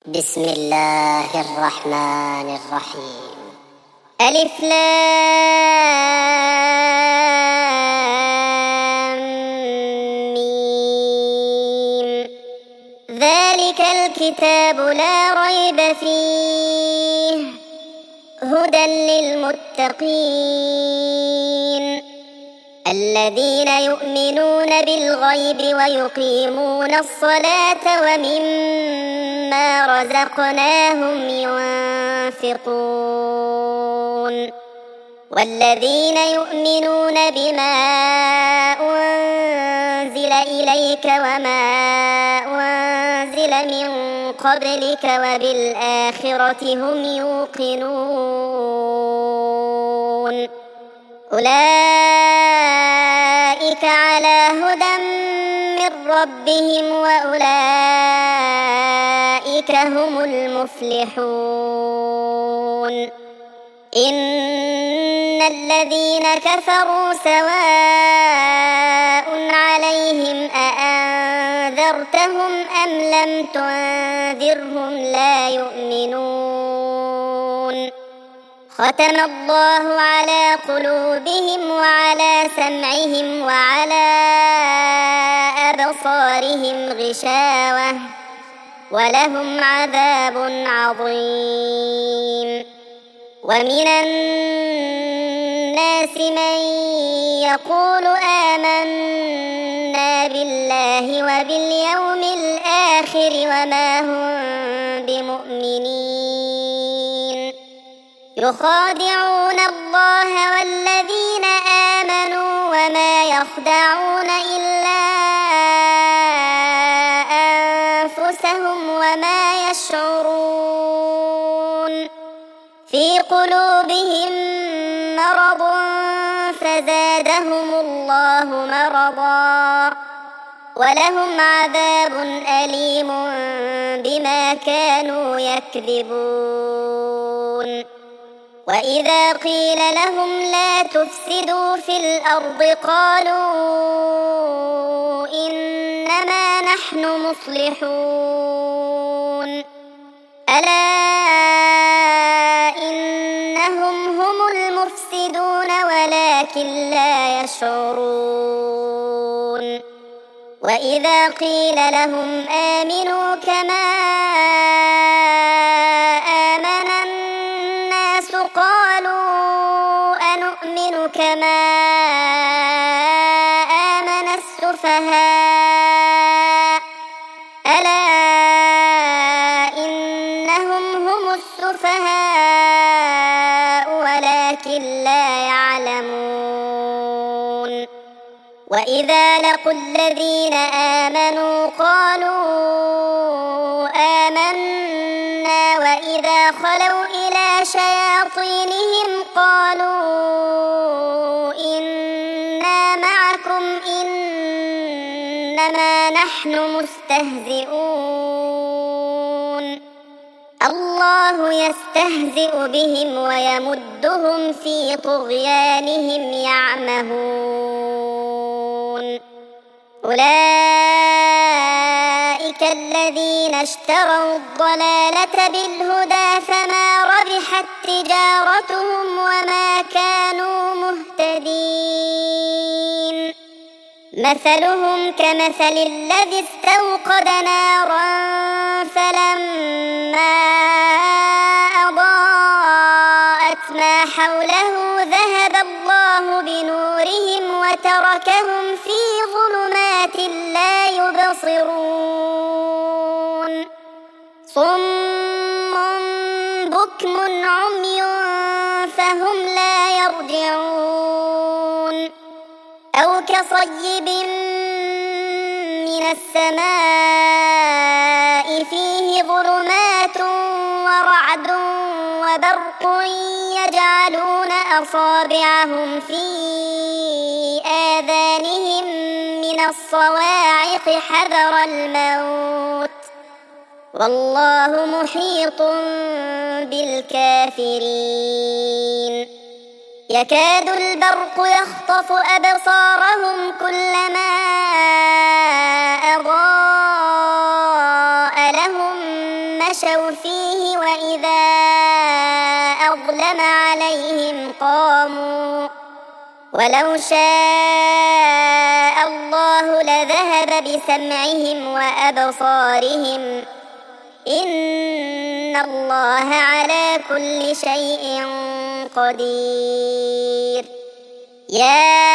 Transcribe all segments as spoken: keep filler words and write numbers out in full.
بسم الله الرحمن الرحيم. ألف لام ميم. ذلك الكتاب لا ريب فيه هدى للمتقين الذين يؤمنون بالغيب ويقيمون الصلاة ومما رزقناهم ينفقون والذين يؤمنون بما أنزل إليك وما أنزل من قبلك وبالآخرة هم يوقنون أولئك على هدى من ربهم وأولئك هم المفلحون. إن الذين كفروا سواء عليهم أأنذرتهم أم لم تنذرهم لا يؤمنون. ختم الله على قلوبهم وعلى سمعهم وعلى أبصارهم غشاوة ولهم عذاب عظيم. ومن الناس من يقول آمنا بالله وباليوم الآخر وما هم بمؤمنين يخادعون الله والذين آمنوا وما يخدعون إلا أنفسهم وما يشعرون. في قلوبهم مرض فزادهم الله مرضا ولهم عذاب أليم بما كانوا يكذبون. وإذا قيل لهم لا تفسدوا في الأرض قالوا إنما نحن مصلحون ألا إنهم هم المفسدون ولكن لا يشعرون. وإذا قيل لهم آمنوا كما آمن الناس قالوا أنؤمن كما آمن السفهاء ألا إنهم هم السفهاء ولكن لا يعلمون. وإذا لقوا الذين آمنوا قالوا آمنا وإذا خلوا إلى شياطينهم قالوا إنا معكم إنما نحن مستهزئون الله يستهزئ بهم ويمدهم في طغيانهم يعمهون. أولئك الذين اشتروا الضلالة بالهدى فما ربحت تجارتهم وما كانوا مهتدين. مثلهم كمثل الذي استوقد نارا فلما أضاءت ما حوله ذهب الله بنورهم وتركهم في ظلمات لا يبصرون صم بكم عمي فهم لا يرجعون. أو كصيب من السماء فيه ظلمات ورعد وبرق يجعلون أصابعهم في آذانهم من الصواعق حذر الموت والله محيط بالكافرين. يكاد البرق يخطف أبصارهم كلما أضاء لهم مشوا فيه وإذا أظلم عليهم قاموا ولو شاء الله لذهب بسمعهم وأبصارهم إن الله على كل شيء قدير. يا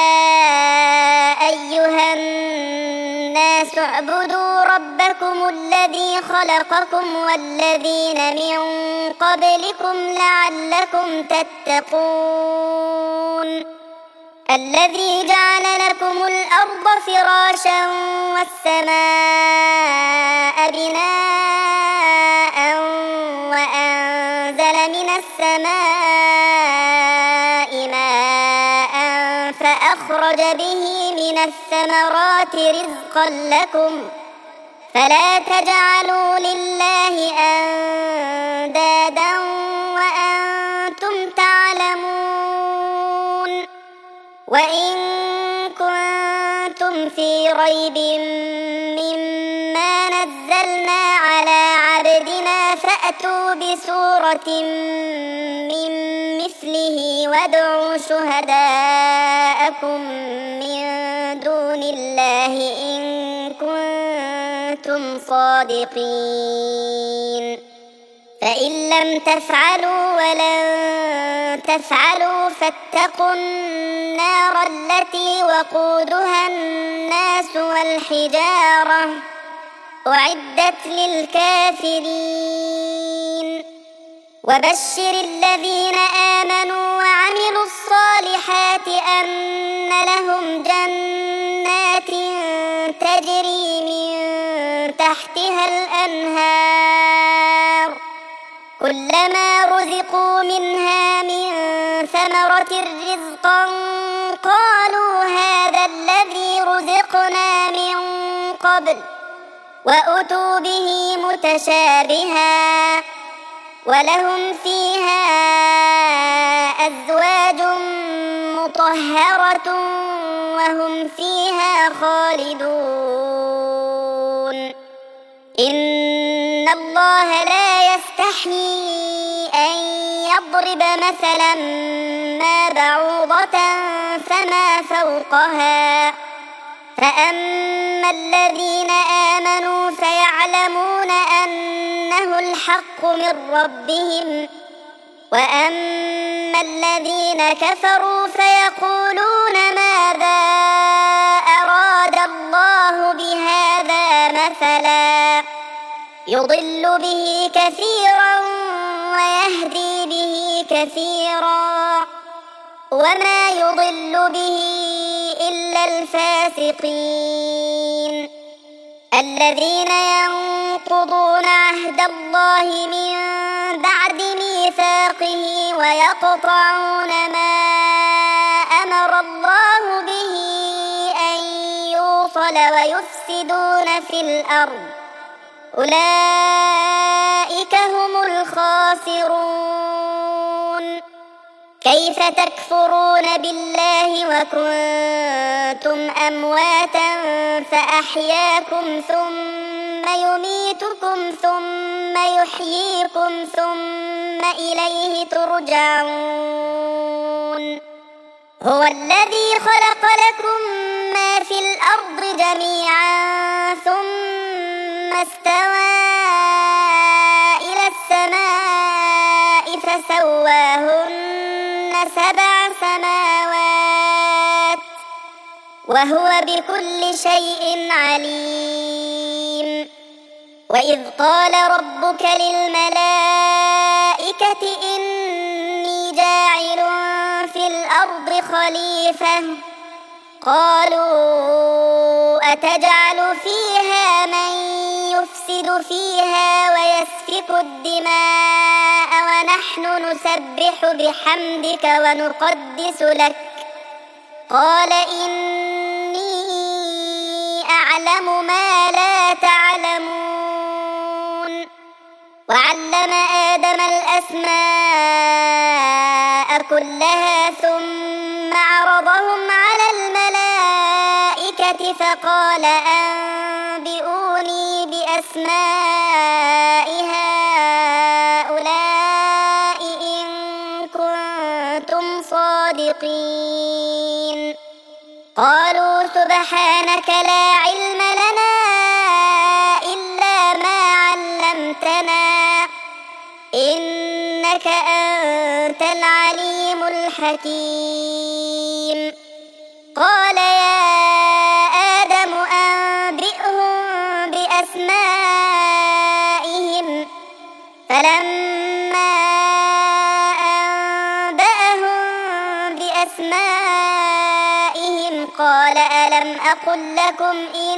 أيها الناس اعبدوا ربكم الذي خلقكم والذين من قبلكم لعلكم تتقون الذي جعل لكم الأرض فراشا والسماء بناء وأنزل من السماء ماء فأخرج به من الثمرات رزقا لكم فلا تجعلوا لله أندادا وأنتم تعلمون. وإن كنتم في ريب مما نزلنا على عبدنا فأتوا بسورة من مثله وادعوا شهداءكم من دون الله إن كنتم صادقين فإن لم تفعلوا ولن تفعلوا فاتقوا النار التي وقودها الناس والحجارة أعدت للكافرين. وبشر الذين آمنوا وعملوا الصالحات أن لهم جنات تجري من تحتها الأنهار كلما رزقوا منها من ثمرة رزقا قالوا هذا الذي رزقنا من قبل وأتوا به متشابها ولهم فيها أزواج مطهرة وهم فيها خالدون. إن الله لا يستحيي أن يضرب مثلا ما بعوضة فما فوقها فأما الذين آمنوا فيعلمون أنه الحق من ربهم وأما الذين كفروا فيقولون ماذا أراد الله بهذا مثلا يضل به كثيرا ويهدي به كثيرا وما يضل به إلا الفاسقين الذين ينقضون عهد الله من بعد ميثاقه ويقطعون ما أمر الله به أن يوصل ويفسدون في الأرض أولئك هم الخاسرون. كيف تكفرون بالله وكنتم أمواتا فأحياكم ثم يميتكم ثم يحييكم ثم إليه ترجعون. هو الذي خلق لكم ما في الأرض جميعا ثم استوى إلى السماء فسواهن سبع سماوات وهو بكل شيء عليم. وإذ قال ربك للملائكة إني جاعل في الأرض خليفة قالوا أتجعل فيها من يفسد فيها ويسفك الدماء ونحن نسبح بحمدك ونقدس لك قال إني أعلم ما لا تعلمون. وعلم آدم الأسماء كلها ثم عرضهم على الملائكة فقال أنبئوني بأسماء المتقين قالوا سبحانك لا علم لنا إلا ما علمتنا إنك أنت العليم الحكيم قال يا آدم أنبئهم بأسمائهم فلما أنبأهم بأسمائهم قال ألم أقل لكم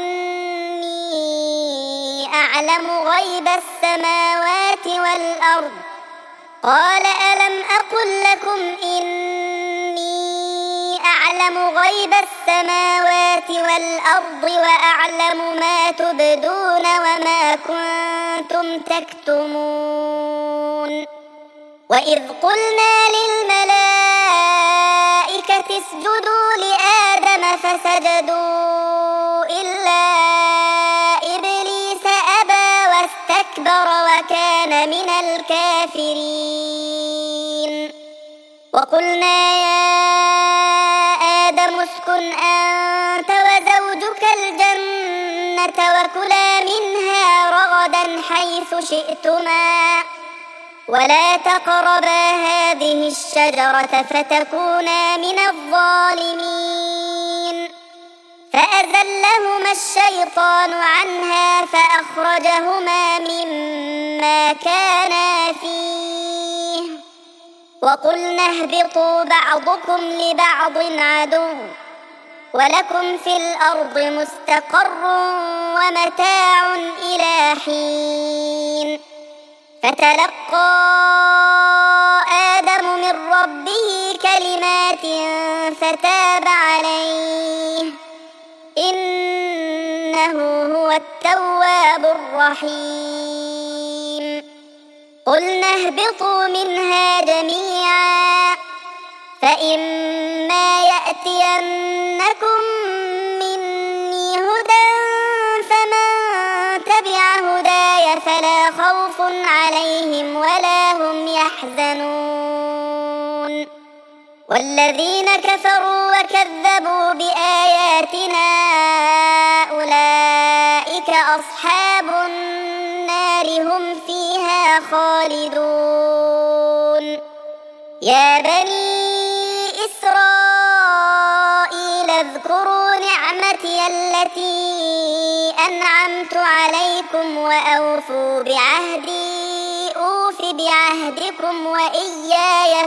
إني أعلم غيب السماوات والأرض قال ألم أقل لكم إني أعلم غيب السماوات والأرض وأعلم ما تبدون وما كنتم تكتمون وإذ قلنا للملائكة اسجدوا لآدم فسجدوا إلا إبليس أبى واستكبر وكان من الكافرين وقلنا يا آدم اسكن أنت وزوجك الجنة وكلا منها رغدا حيث شئتما ولا تقربا هذه الشجرة فتكونا من الظالمين فأزلهما الشيطان عنها فأخرجهما مما كانا فيه وقلنا اهبطوا بعضكم لبعض عدو ولكم في الأرض مستقر ومتاع إلى حين فتلقى آدم من ربه كلمات فتاب عليه إنه هو التواب الرحيم قلنا اهبطوا منها جميعا فإما يأتينكم مني هدى فمن تبع هداي فلا خوف عليهم ولا هم يحزنون والذين كفروا وكذبوا بآياتنا أولئك أصحاب النار هم فيها خالدون يا بني إسرائيل اذكروا نعمتي التي أنعمت عليكم وأوفوا بعهدي أوف بعهدكم وإياي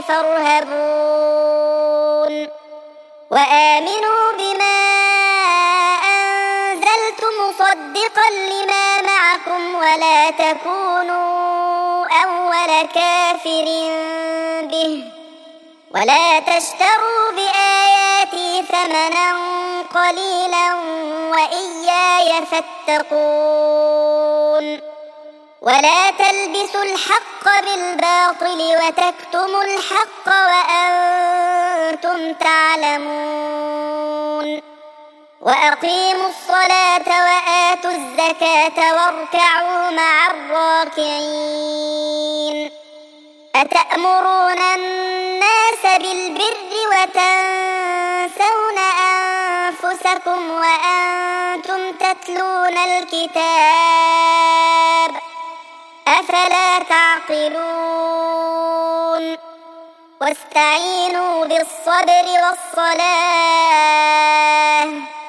فارهبون وآمنوا بما أنزلت مصدقا لما معكم ولا تكونوا أول كافر به ولا تشتروا بآياتي ثمنا قليلا وإياي فاتقون ولا تلبسوا الحق بالباطل وتكتموا الحق وأنتم تعلمون وأقيموا الصلاة وآتوا الزكاة واركعوا مع الراكعين أتأمرون الناس بالبر وتنسون أنفسكم وأنتم تتلون الكتاب أفلا تعقلون واستعينوا بالصبر والصلاة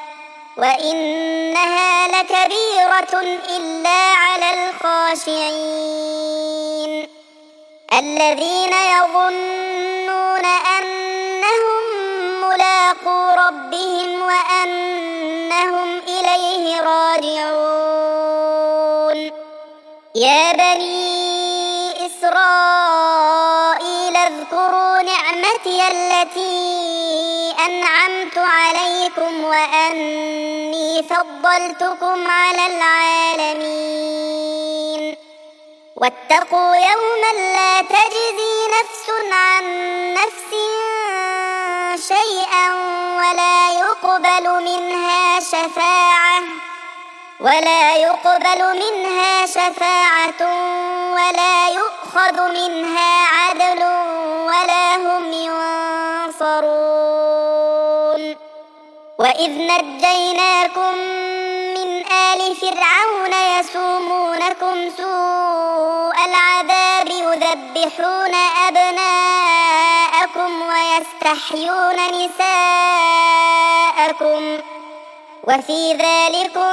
وإنها لكبيرة إلا على الخاشعين الذين يظنون أنهم ملاقو ربهم وأنهم إليه راجعون يا بني إسرائيل اذكروا نعمتي التي أنعمت عليكم وأني فضلتكم على العالمين واتقوا يوما لا تجزي نفس عن نفس شيئا ولا يقبل منها شفاعة ولا يقبل منها شفاعة ولا يؤخذ منها عدل ولا هم ينصرون وإذ نجيناكم من آل فرعون يسومونكم سوء العذاب يذبحون أبناءكم ويستحيون نساءكم وفي ذلكم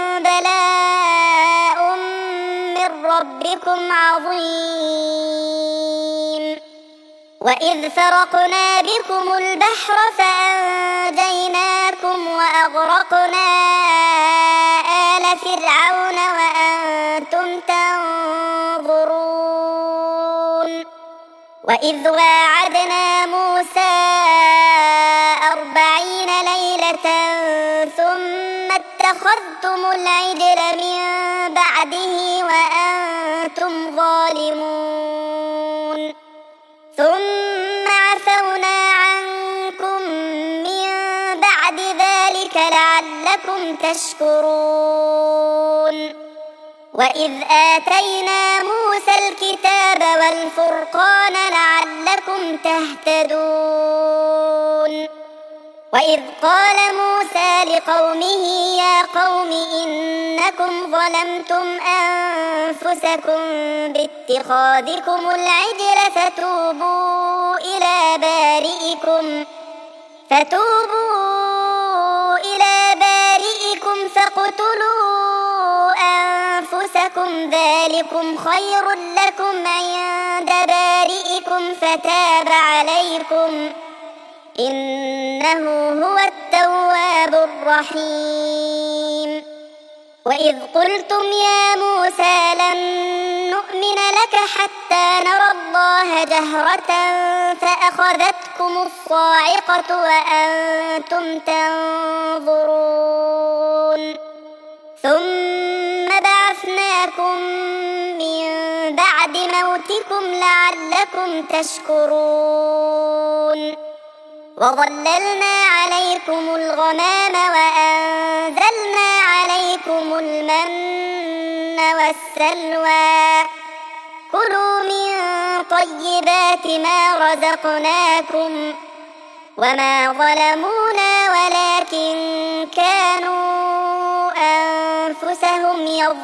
بلاء من ربكم عظيم وإذ فرقنا بكم البحر فأنجيناكم وأغرقنا آل فرعون وأنتم تنظرون وإذ واعدنا موسى أربعين ليلة ثم اتخذتم العجل من بعده وأنتم ظالمون ثم عفونا عنكم من بعد ذلك لعلكم تشكرون وإذ آتينا موسى الكتاب والفرقان لعلكم تهتدون وإذ قال موسى لقومه يا قوم إنكم ظلمتم أنفسكم باتخاذكم العجل فتوبوا إلى بارئكم فتوبوا إلى بارئكم فاقتلوا أنفسكم ذلكم خير لكم عند بارئكم فتاب عليكم إنه هو التواب الرحيم وإذ قلتم يا موسى لن نؤمن لك حتى نرى الله جهرة فأخذتكم الصاعقة وأنتم تنظرون ثم بعثناكم من بعد موتكم لعلكم تشكرون وظللنا عليكم الغمام وأنزلنا عليكم المن والسلوى كلوا من طيبات ما رزقناكم وما ظلمونا ولكن كانوا أنفسهم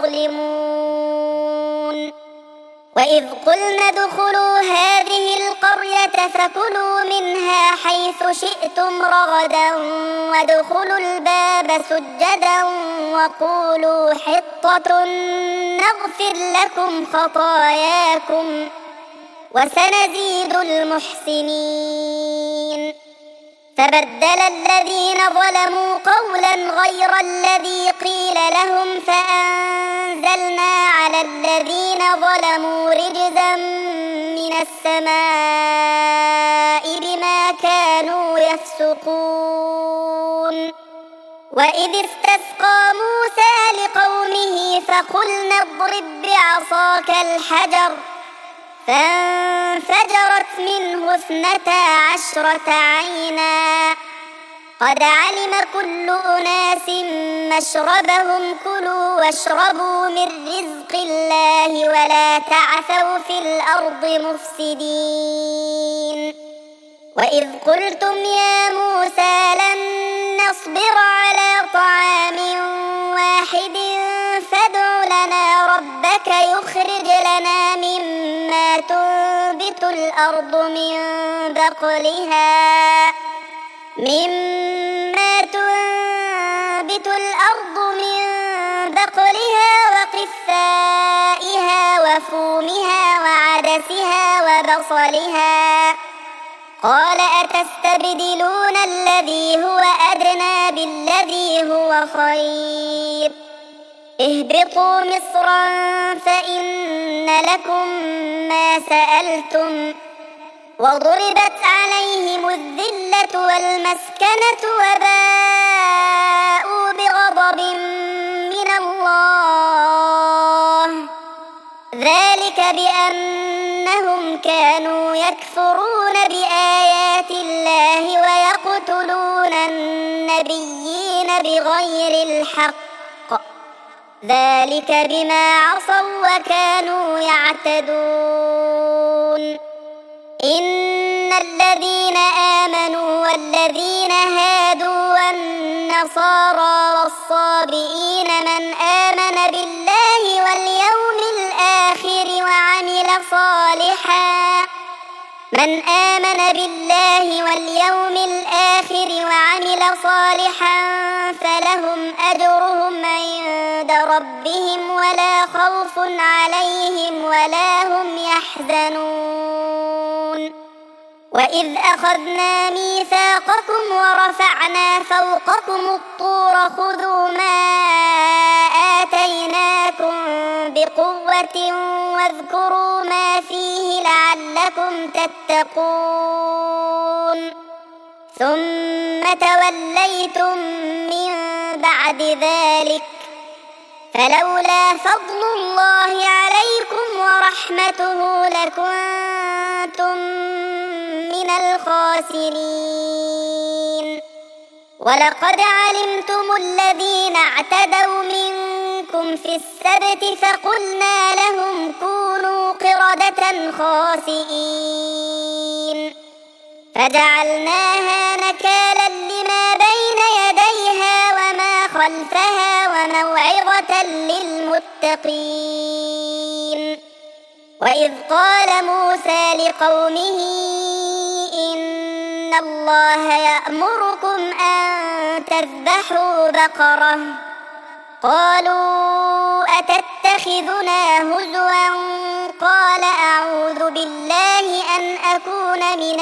يظلمون وإذ قلنا ادخلوا هذه القرية فكلوا منها حيث شئتم رغدا وادخلوا الباب سجدا وقولوا حطة نغفر لكم خطاياكم وسنزيد المحسنين فبدل الذين ظلموا قولا غير الذي قيل لهم فأنزلنا على الذين ظلموا رجزا من السماء بما كانوا يفسقون وإذ استسقى موسى لقومه فقلنا اضرب بعصاك الحجر فانفجرت منه اثنتا عشرة عينا قد علم كل أناس مشربهم كلوا واشربوا من رزق الله ولا تعثوا في الأرض مفسدين وإذ قلتم يا موسى لن نصبر على طعام واحد فادع لنا ربك يخرج لنا مما تنبت الأرض من بقلها مما تنبت الأرض من بقلها وقثائها وفومها وعدسها وبصلها قال أتستبدلون الذي هو أدنى بالذي هو خير اهبطوا مصرا فإن لكم ما سألتم وضربت عليهم الذلة والمسكنة وباءوا بغضب من الله ذلك بأنهم كانوا يكفرون بآيات الله ويقتلون النبيين بغير الحق ذلك بما عصوا وكانوا يعتدون إن الذين آمنوا والذين هادوا والنصارى والنصارى والصابئين من آمن بالله واليوم الآخر وعمل صالحا من آمن بالله واليوم الآخر وعمل صالحا فلهم أجرهم عند ربهم ولا خوف عليهم ولا هم يحزنون وإذ أخذنا ميثاقكم ورفعنا فوقكم الطور خذوا ما آتيناكم بقوة واذكروا ما فيه لعلكم تتقون ثم توليتم من بعد ذلك فلولا فضل الله عليكم ورحمته لكنتم من الخاسرين ولقد علمتم الذين اعتدوا منكم في السبت فقلنا لهم كونوا قردة خاسئين فجعلناها نكالا لما بين يديها وما خلفها وموعظة للمتقين وإذ قال موسى لقومه إن الله يأمركم أن تذبحوا بقرة قالوا أتتخذنا هزوا قال أعوذ بالله أن أكون من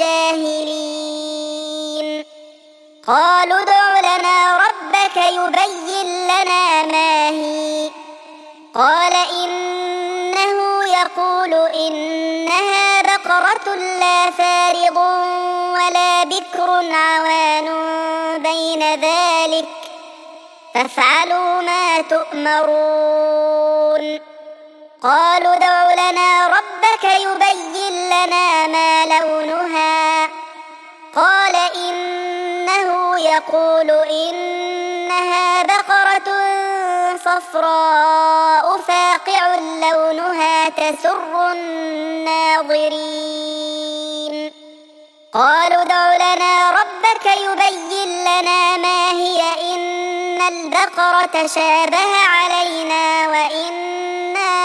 الجاهلين قالوا ادع لنا ربك يبين لنا ما هي قال إنه يقول إنها بقرة لا فارض ولا بكر عوان بين ذلك فافعلوا ما تؤمرون قالوا ادع لنا ربك يبين لنا ما لونها قال إنه يقول إنها بقرة صفراء فاقع لونها تسر الناظرين قالوا ادع لنا ربك يبين لنا ما هي إن البقرة شابه علينا وإنا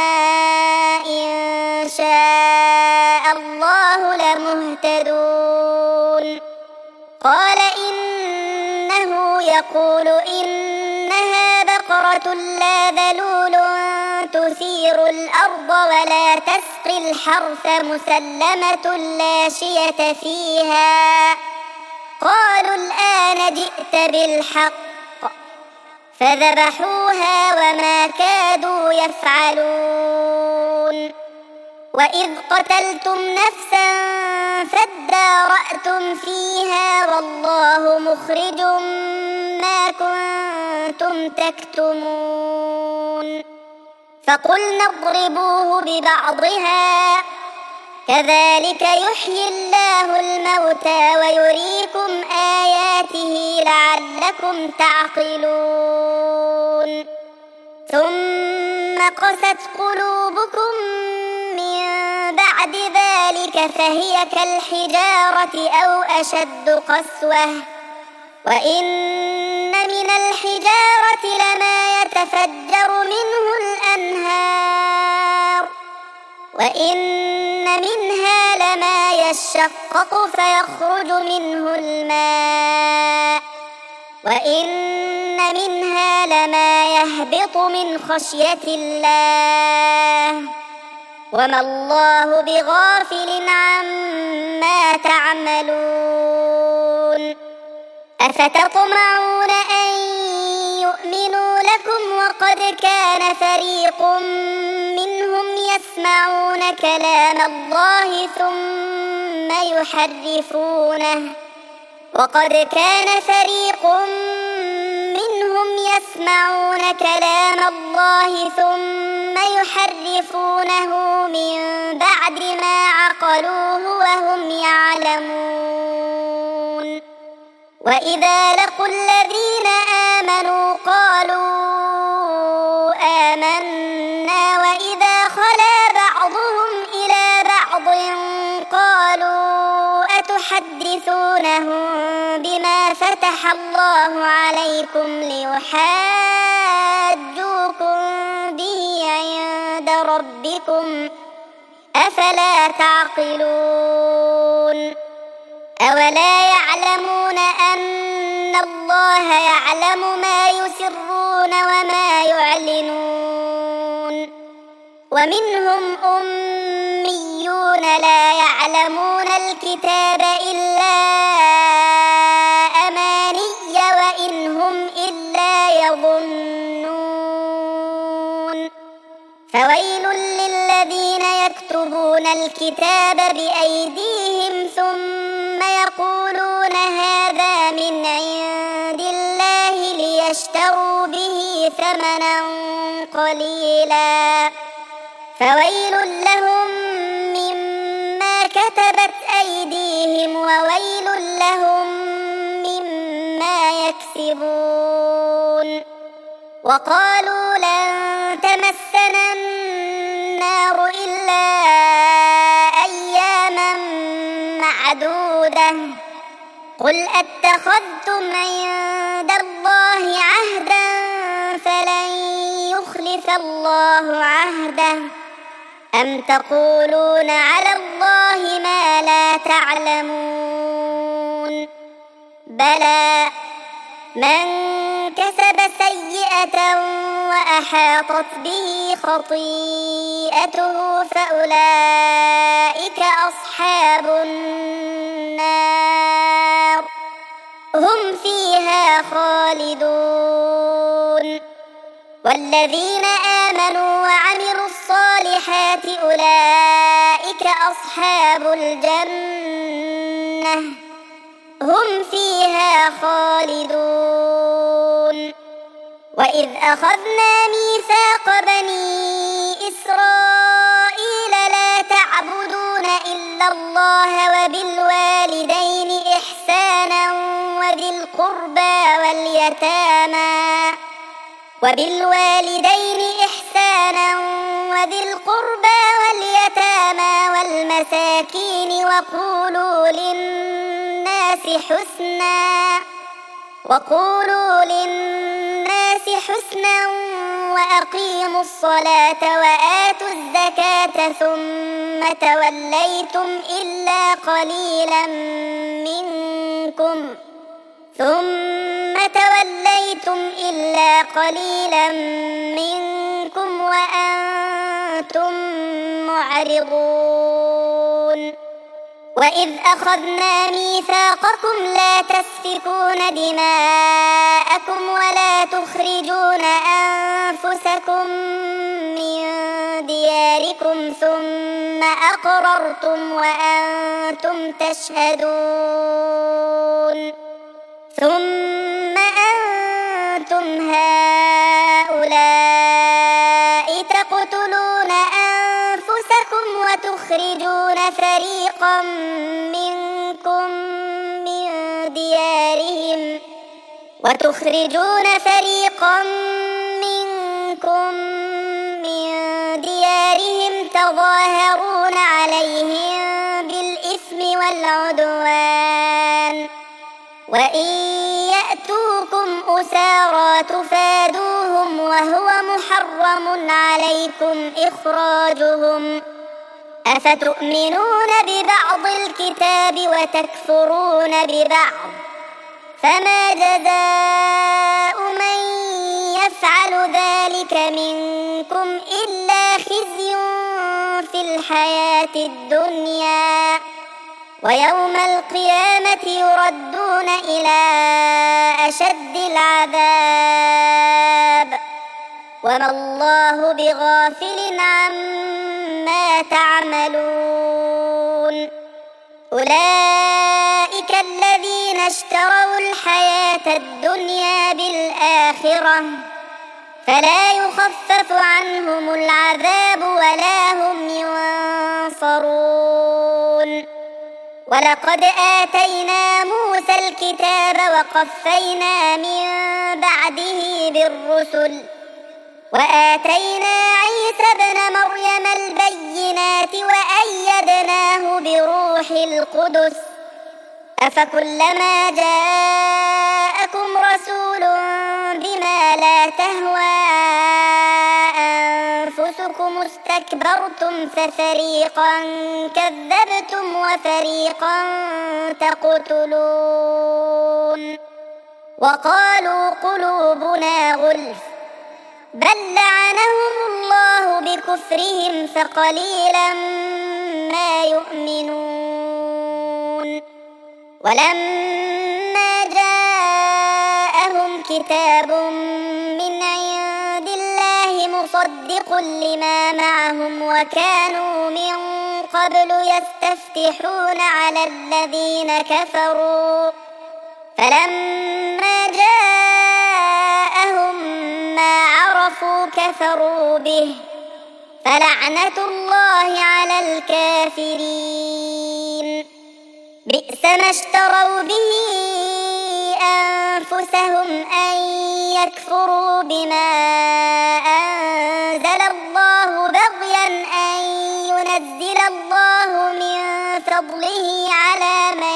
إن شاء الله لمهتدون قال إنه يقول إنها بقرة لا ذلول تثير الأرض ولا تسقي الحرث مسلمة لا شية فيها قالوا الآن جئت بالحق فذبحوها وما كادوا يفعلون وإذ قتلتم نفسا فادارأتم فيها والله مخرج ما كنتم تكتمون فقلنا اضربوه ببعضها كذلك يحيي الله الموتى ويريكم آياته لعلكم تعقلون ثم قست قلوبكم من بعد ذلك فهي كالحجارة أو أشد قسوة وإن من الحجارة لما يتفجر منه الأنهار وإن منها لما يشقق فيخرج منه الماء وإن منها لما يهبط من خشية الله وما الله بغافل عما تعملون أفتطمعون أن يؤمنوا لكم وقد كان فريق منهم يسمعون كلام الله ثم يحرفونه وقد كان فريق منهم يسمعون كلام الله ثم يحرفونه من بعد ما عقلوه وهم يعلمون وإذا لقوا الذين آمنوا قالوا آمنا وإذا خلا بعضهم إلى بعض قالوا أتحدثونهم بما فتح فتح الله عليكم ليحاجوكم به عند ربكم أفلا تعقلون أولا يعلمون أن الله يعلم ما يسرون وما يعلنون ومنهم أميون لا يعلمون الكتاب إلا أماني وإن هم إلا يظنون فويل للذين يكتبون الكتاب بأيديهم ثم يقولون هذا من عند الله ليشتروا به ثمنا قليلا فويل لهم مما كتبت أيديهم وويل لهم مما يكسبون وقالوا لن تمسنا النار إلا أياما معدودة قل أتخذتم عند الله عهدا فلن يخلف الله عهده أم تقولون على الله ما لا تعلمون بلى من كسب سيئة وأحاطت به خطيئته فأولئك أصحاب النار هم فيها خالدون والذين آمنوا وعملوا الصالحات أولئك أصحاب الجنة هم فيها خالدون وإذ أخذنا ميثاق بني إسرائيل لا تعبدون إلا الله وبالوالدين إحسانا وذي القربى واليتامى وبالوالدين إحسانا وذي القربى واليتامى والمساكين وقولوا للناس حسنا وقولوا للناس حسنا وأقيموا الصلاة وآتوا الزكاة ثم توليتم إلا قليلا منكم ثم توليتم إلا قليلا منكم وأنتم معرضون وإذ أخذنا ميثاقكم لا تسفكون دماءكم ولا تخرجون أنفسكم من دياركم ثم أقررتم وأنتم تشهدون ثم أنتم هؤلاء تقتلون أنفسكم وتخرجون فريقا منكم من ديارهم وتخرجون فريقا منكم من ديارهم تظاهرون عليهم بالإثم والعدوان وإن يأتوكم أسارى تفادوهم وهو محرم عليكم إخراجهم أفتؤمنون ببعض الكتاب وتكفرون ببعض فما جزاء من يفعل ذلك منكم إلا خزي في الحياة الدنيا ويوم القيامة يردون إلى أشد العذاب وما الله بغافل عما تعملون أولئك الذين اشتروا الحياة الدنيا بالآخرة فلا يخفف عنهم العذاب ولا هم ينصرون ولقد آتينا موسى الكتاب وقفينا من بعده بالرسل وآتينا عيسى ابن مريم البينات وأيدناه بروح القدس أفكلما جاءكم رسول بما لا تهوى أنفسكم استكبرتم ففريقا كذبتم وفريقا تقتلون وقالوا قلوبنا غلف بل لعنهم الله بكفرهم فقليلا ما يؤمنون ولما جاءهم كتاب من عند الله مصدق لما معهم وكانوا من قبل يستفتحون على الذين كفروا فلما جاءهم ما عرفوا كفروا به فلعنة الله على الكافرين بئس ما اشتروا به أنفسهم أن يكفروا بما أنزل الله بغيا أن ينزل الله من فضله على من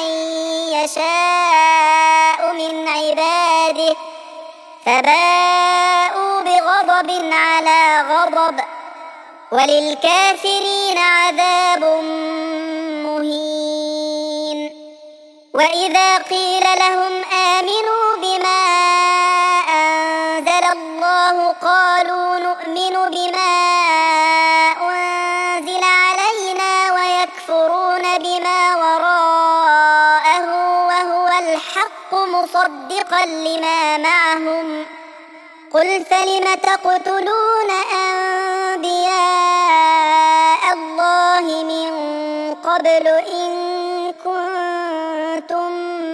يشاء من عباده فباءوا بغضب على غضب وللكافرين عذاب مهين وإذا قيل لهم آمنوا بما أنزل الله قالوا نؤمن بما أنزل علينا ويكفرون بما وراءه وهو الحق مصدقا لما معهم قل فلم تقتلون أنبياء الله من قبل إن كنتم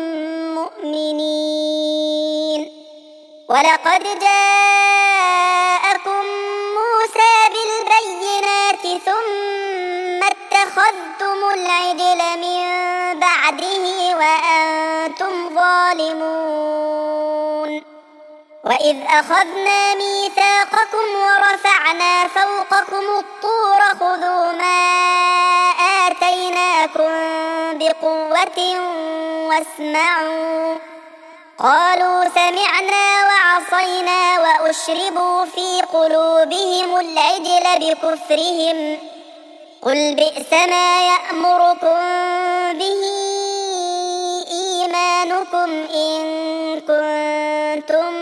مؤمنين ولقد جاءكم موسى بالبينات ثم اتخذتم العجل من بعده وأنتم ظالمون وإذ أخذنا ميثاقكم ورفعنا فوقكم الطور خذوا ما آتيناكم بقوة واسمعوا قالوا سمعنا وعصينا وأشربوا في قلوبهم العجل بكفرهم قل بئس ما يأمركم به إيمانكم إن كنتم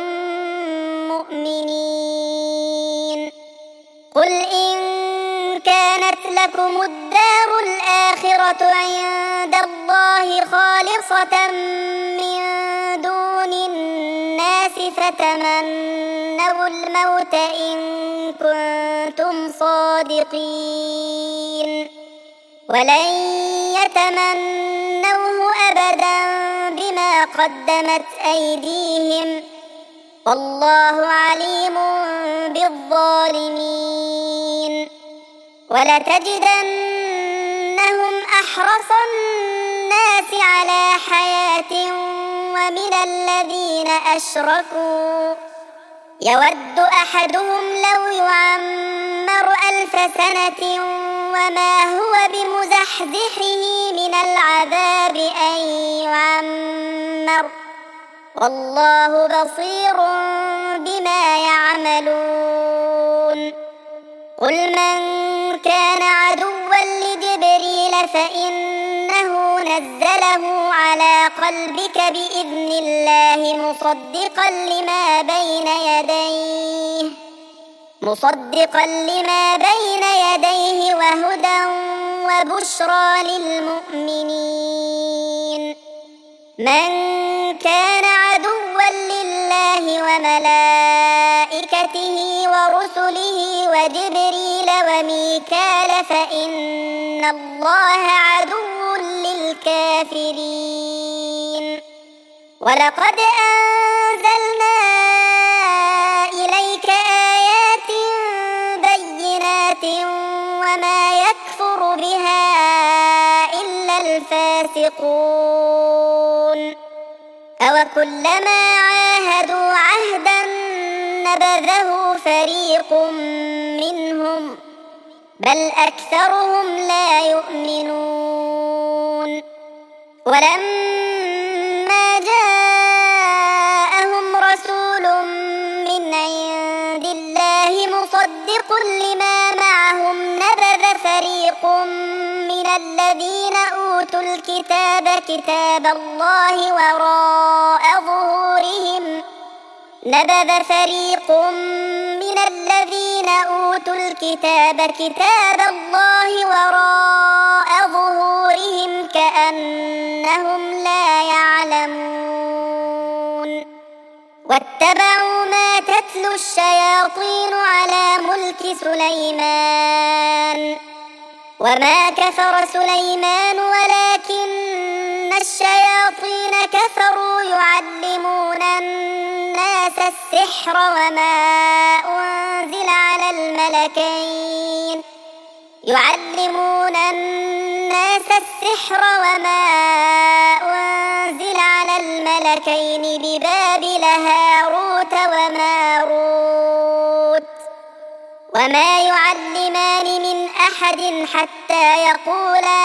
مؤمنين قل إن كانت لكم الدار الآخرة عند الله خالصة من دون الناس فتمنوا الموت إن كنتم صادقين ولن يتمنوه أبدا بما قدمت أيديهم والله عليم بالظالمين ولتجدنهم أحرص الناس على حياة ومن الذين أشركوا يود أحدهم لو يعمر ألف سنة وما هو بمزحزحه من العذاب أن يعمر والله بصير بما يعملون قل من كان عدوا لجبريل فإنه نزله على قلبك بإذن الله مصدقا لما بين يديه مصدقا لما بين يديه وهدى وبشرى للمؤمنين من كان عدوا لله وملائكته ورسله وجبريل وميكال فإن الله عدو للكافرين ولقد أنزلنا إليك آيات بينات وما يكفر بها إلا الفاسقون أوكلما عاهدوا عهدا نبذه فريق منهم بل أكثرهم لا يؤمنون ولما كل ما معهم نبذ فريق من الذين أوتوا الكتاب كتاب الله وراء ظهورهم نبذ فريق من الذين أوتوا الكتاب كتاب الله وراء ظهورهم كأنهم لا يعلمون واتبعوا ما تتلو الشياطين على ملك سليمان وما كفر سليمان ولكن الشياطين كفروا يعلمون الناس السحر وما أنزل على الملكين يعلمون الناس السحر وما أنزل على الملكين ببابل هاروت وماروت وما يعلمان من أحد حتى يقولا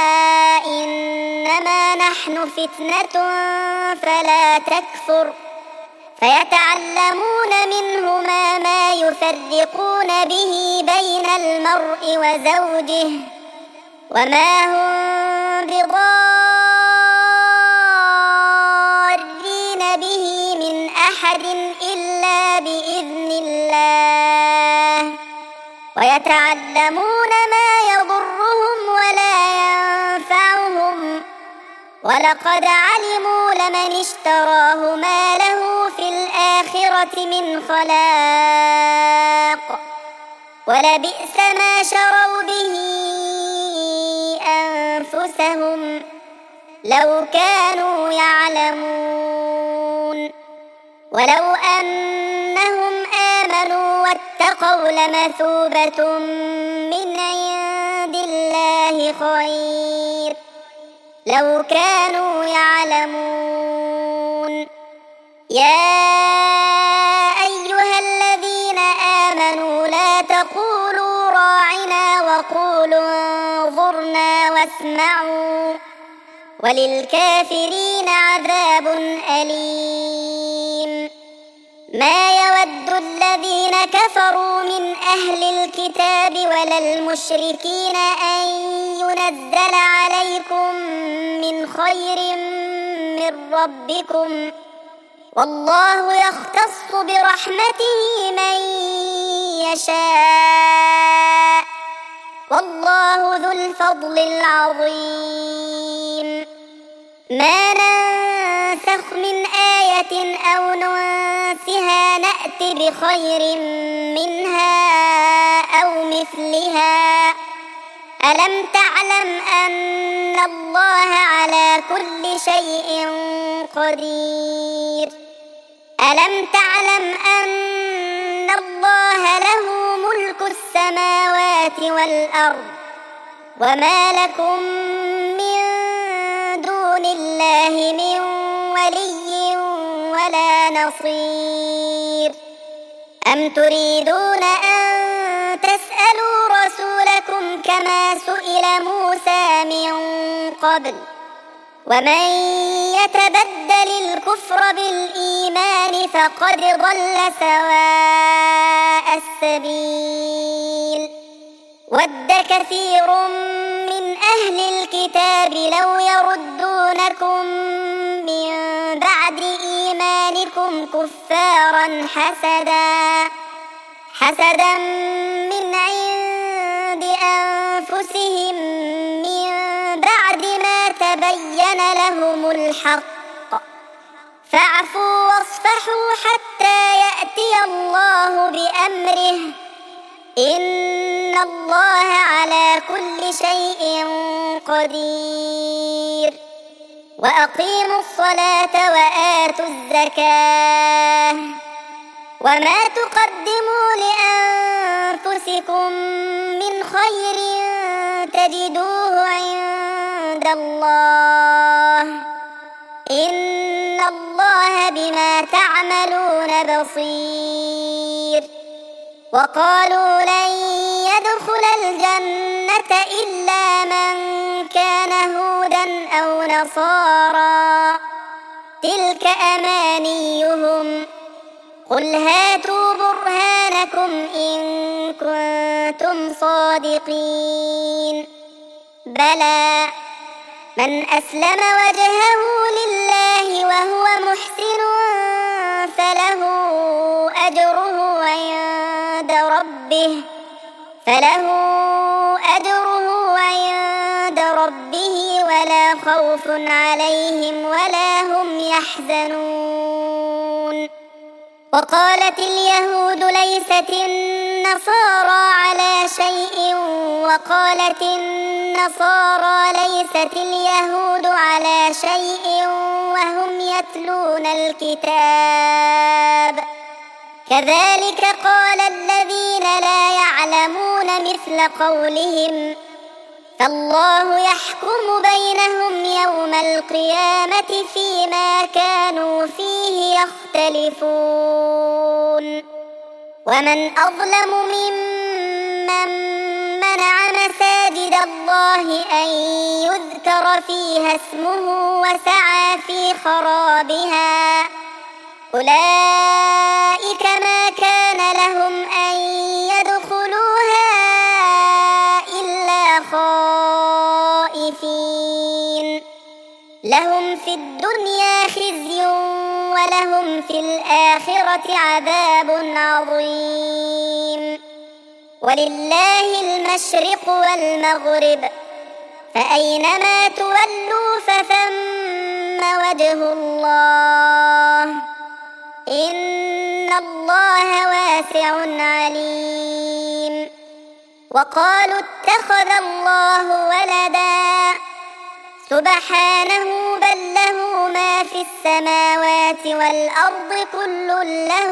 إنما نحن فتنة فلا تكفر فيتعلمون منهما ما يفرقون به بين المرء وزوجه وما هم بضارين به من أحد إلا بإذن الله ويتعلمون ما يضرهم ولا ينفعهم ولقد علموا لمن اشتراه ما له في الآخرة من خلاق ولبئس ما شروا به أنفسهم لو كانوا يعلمون ولو أنهم آمنوا واتقوا لمثوبة من عند الله خير لو كانوا يعلمون يا أيها الذين آمنوا لا تقولوا راعنا وقولوا انظرنا واسمعوا وللكافرين عذاب أليم ما يود الذين كفروا من أهل الكتاب ولا المشركين أن ينزل عليكم من خير من ربكم والله يختص برحمته من يشاء والله ذو الفضل العظيم ما ننسخ من آية أو ننسها نأت بخير منها أو مثلها ألم تعلم أن الله على كل شيء قدير ألم تعلم أن الله له ملك السماوات والأرض وما لكم من دون الله من ولي ولا نصير أم تريدون أن تسألوا رسولكم كما سئل موسى من قبل ومن يتبدل الكفر بالإيمان فقد ضل سواء السبيل ود كثير من أهل الكتاب لو يردونكم من بعد إيمانكم كفارا حسدا حسدا من عند أنفسهم من بعد ما تبين لهم الحق فاعفوا واصفحوا حتى يأتي الله بأمره إن الله على كل شيء قدير وأقيموا الصلاة وآتوا الزكاة وما تقدموا لأنفسكم من خير تجدوه عند الله إن الله بما تعملون بصير وقالوا لن يدخل الجنة إلا من كان هودا أو نصارى تلك أمانيهم قل هاتوا برهانكم إن كنتم صادقين بلى من أسلم وجهه لله وهو محسن فله أجره عند ربه فله أجره عند ربه ولا خوف عليهم ولا هم يحزنون. وقالت اليهود ليست النصارى على شيء وقالت النصارى ليست اليهود على شيء وهم يتلون الكتاب كذلك قال الذين لا يعلمون مثل قولهم فالله يحكم بينهم يوم القيامة فيما كانوا فيه يختلفون. ومن أظلم ممن منع مساجد الله أن يذكر فيها اسمه وسعى في خرابها أولئك ما كان لهم أن يدخلوها إلا خائفين لهم في الدنيا خزي ولهم في الآخرة عذاب عظيم. ولله المشرق والمغرب فأينما تولوا فثم وجه الله إن الله واسع عليم. وقالوا اتخذ الله ولدا سبحانه بل له ما في السماوات والأرض كل له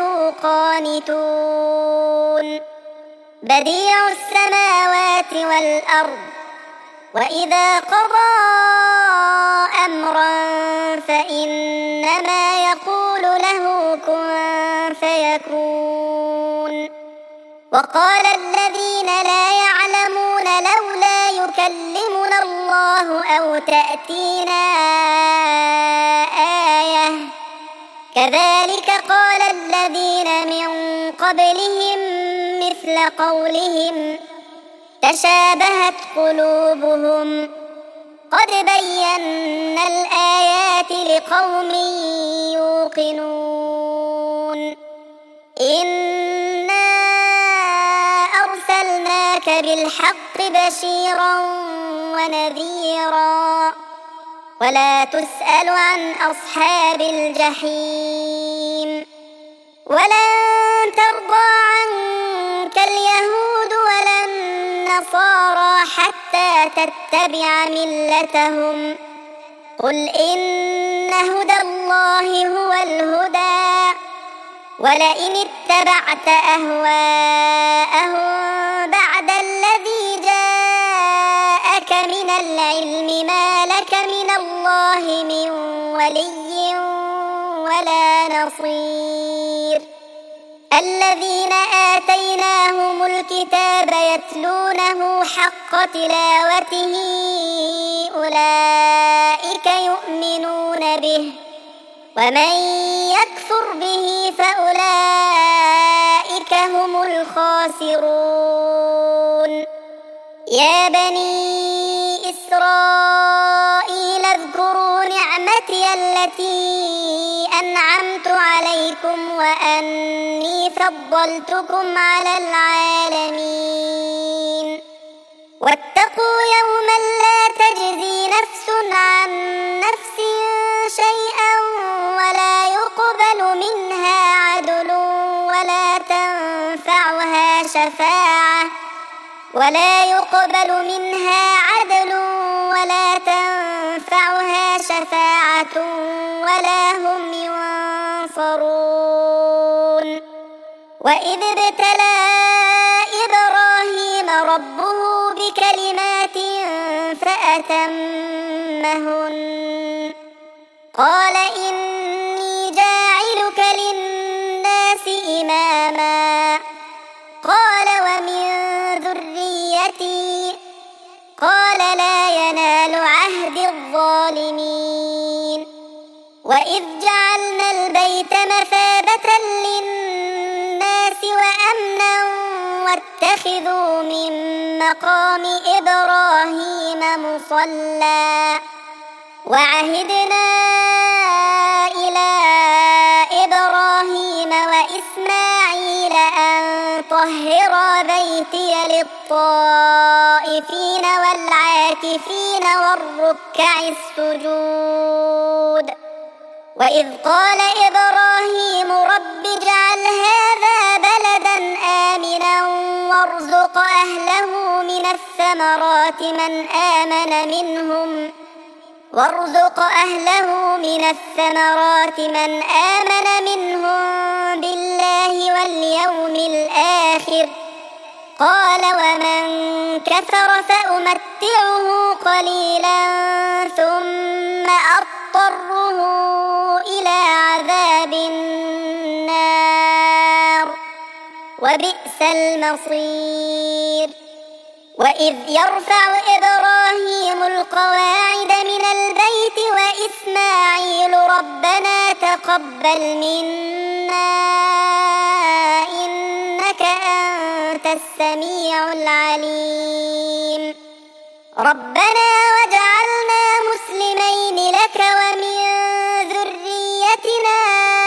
قانتون بديع السماوات والأرض وإذا قضى أمرا فإنما يقول له كن فيكون. وقال الذين لا يعلمون لولا يكلمنا الله أو تأتينا آية كذلك قال الذين من قبلهم مثل قولهم تشابهت قلوبهم قد بينا الآيات لقوم يوقنون. إنا أرسلناك بالحق بشيرا ونذيرا ولا تسأل عن أصحاب الجحيم. ولن ترضى عنك اليهود ولا النصارى حتى تتبع ملتهم قل إن هدى الله هو الهدى ولئن اتبعت أهواءهم بعد الذي جاءك من العلم ما لك من الله من ولي ولا نصير. الذين آتيناهم الكتاب يتلونه حق تلاوته أولئك يؤمنون به ومن يكفر به فأولئك هم الخاسرون. يا بني إسرائيل اذكروا نعمتي التي أنعمت عليكم وأني فضلتكم على العالمين. واتقوا يوما لا تجزي نفس عن نفس شيئا ولا يقبل منها عدل ولا تنفعها شفاعة ولا يقبل منها عدل ولا تنفعها شفاعة ولا هم ينصرون. وإذ ابتلى إبراهيم ربه بكلمات فأتمهن قال إني جاعلك للناس إماما قال ومن ذريتي قال لا ينال عهد الظالمين. وإذ جعلنا البيت مثابة للناس اتخذوا من مقام إبراهيم مصلى وعهدنا إلى إبراهيم وإسماعيل أن طهرا بيتي للطائفين والعاكفين والركع السجود وإذ قال إبراهيم رب اجعل هذا بلدا آمنا وارزق أهله من الثمرات من آمن منهم وارزق أهله من الثمرات من آمن منهم بالله واليوم الآخر قال ومن كفر فأمتعه قليلا ثم أضطره إلى عذاب النار وبئس المصير وإذ يرفع إبراهيم القواعد من البيت وإسماعيل ربنا تقبل منا إنك أنت السميع العليم ربنا واجعلنا مسلمين لك ومن ذريتنا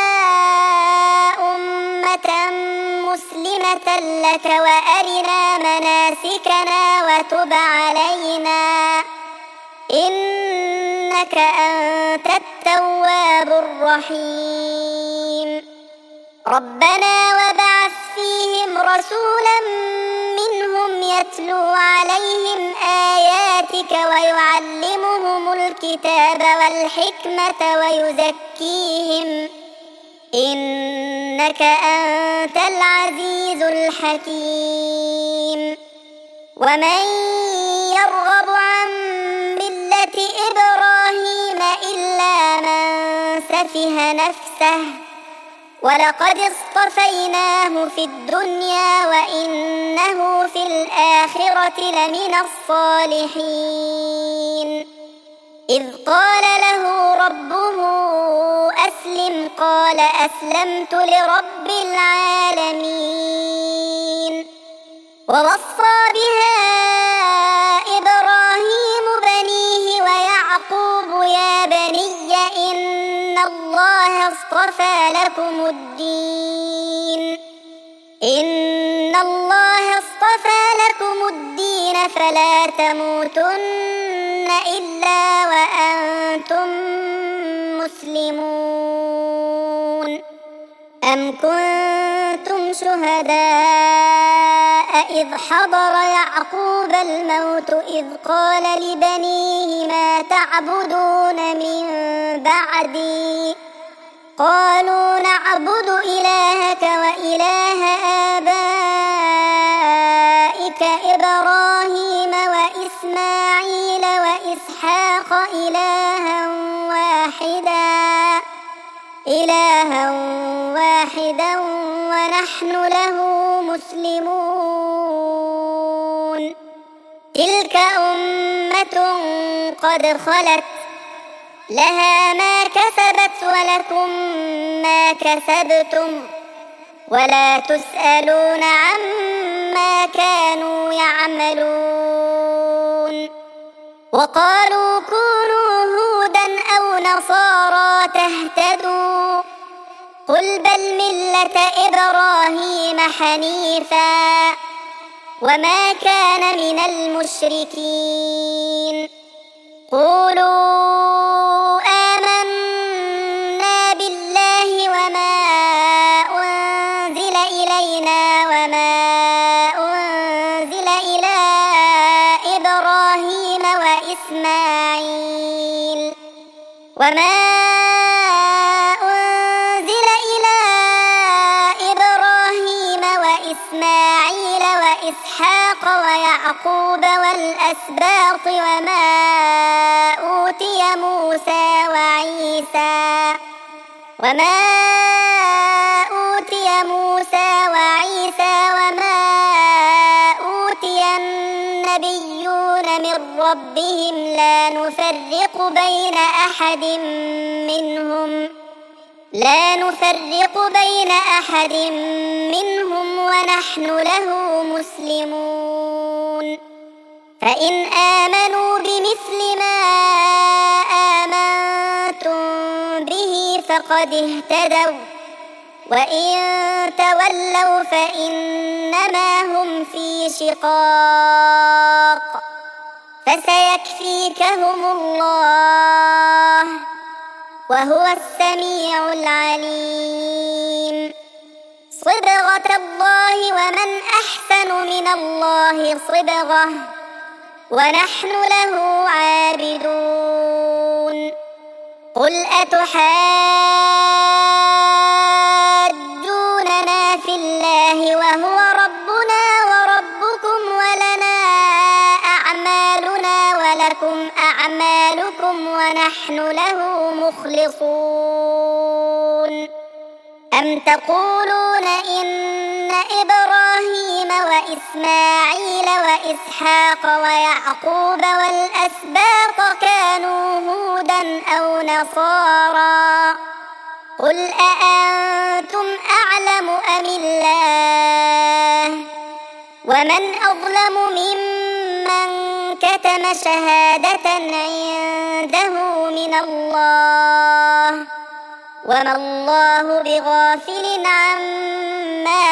أمة مسلمة لك وأرنا مناسكنا وتب علينا إنك أنت التواب الرحيم ربنا وابعث فيهم رسولا منهم يتلو عليهم آياتك ويعلمهم الكتاب والحكمة ويزكيهم إنك أنت العزيز الحكيم ومن يرغب عن ملة إبراهيم إلا من سفه نفسه ولقد اصطفيناه في الدنيا وإنه في الآخرة لمن الصالحين إذ قال له ربه أسلم قال أسلمت لرب العالمين ووصى بها إبراهيم بنيه ويعقوب يا بني إن الله اصطفى لكم الدين إن الله اصطفى لكم الدين فلا تموتن إلا وأنتم مسلمون أم كنتم شهداء إذ حضر يعقوب الموت إذ قال لبنيه ما تعبدون من بعدي قالوا نعبد إلهك وإله آبائك إبراهيم وإسماعيل وإسحاق إلها واحدا إلها واحدا ونحن له مسلمون تلك أمة قد خلت لها ما كسبت ولكم ما كسبتم ولا تسألون عما كانوا يعملون وقالوا كونوا هودا أو نصارى تهتدوا قل بل ملة إبراهيم حنيفا وما كان من المشركين قولوا آمنا بالله وما أنزل إلينا وما أنزل إلى إبراهيم وإسماعيل وما أنزل إلى إبراهيم وإسماعيل وإسحاق ويعقوب والأسباط وما أوتي موسى وعيسى وما أوتي موسى وعيسى وما أوتي النبيون من ربهم لا نفرق بين أحد منهم لا نفرق بين أحد منهم ونحن له مسلمون فإن آمنوا بمثل ما آمنتم به فقد اهتدوا وإن تولوا فإنما هم في شقاق فسيكفيكهم الله وهو السميع العليم صبغة الله ومن أحسن من الله صبغة ونحن له عابدون قل أتحاجوننا في الله وهو ربنا وربكم ولنا أعمالنا ولكم أعمالكم ونحن له مخلصون أم تقولون إن إبراهيم وإسماعيل وإسحاق ويعقوب والأسباط كانوا هودا أو نصارى قل أأنتم أعلم أم الله ومن أظلم ممن كتم شهادة عنده من الله وما الله بغافل عما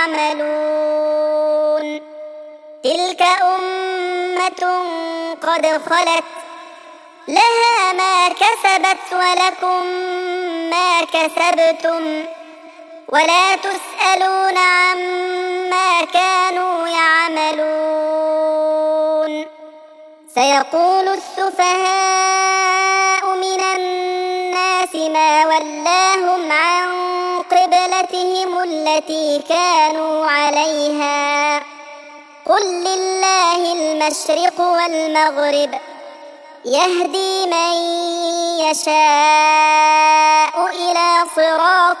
تعملون تلك أمة قد خلت لها ما كسبت ولكم ما كسبتم ولا تسألون عما كانوا يعملون سيقول السفهاء من الناس ما ولاهم عن قبلتهم التي كانوا عليها قل لله المشرق والمغرب يهدي من يشاء إلى صراط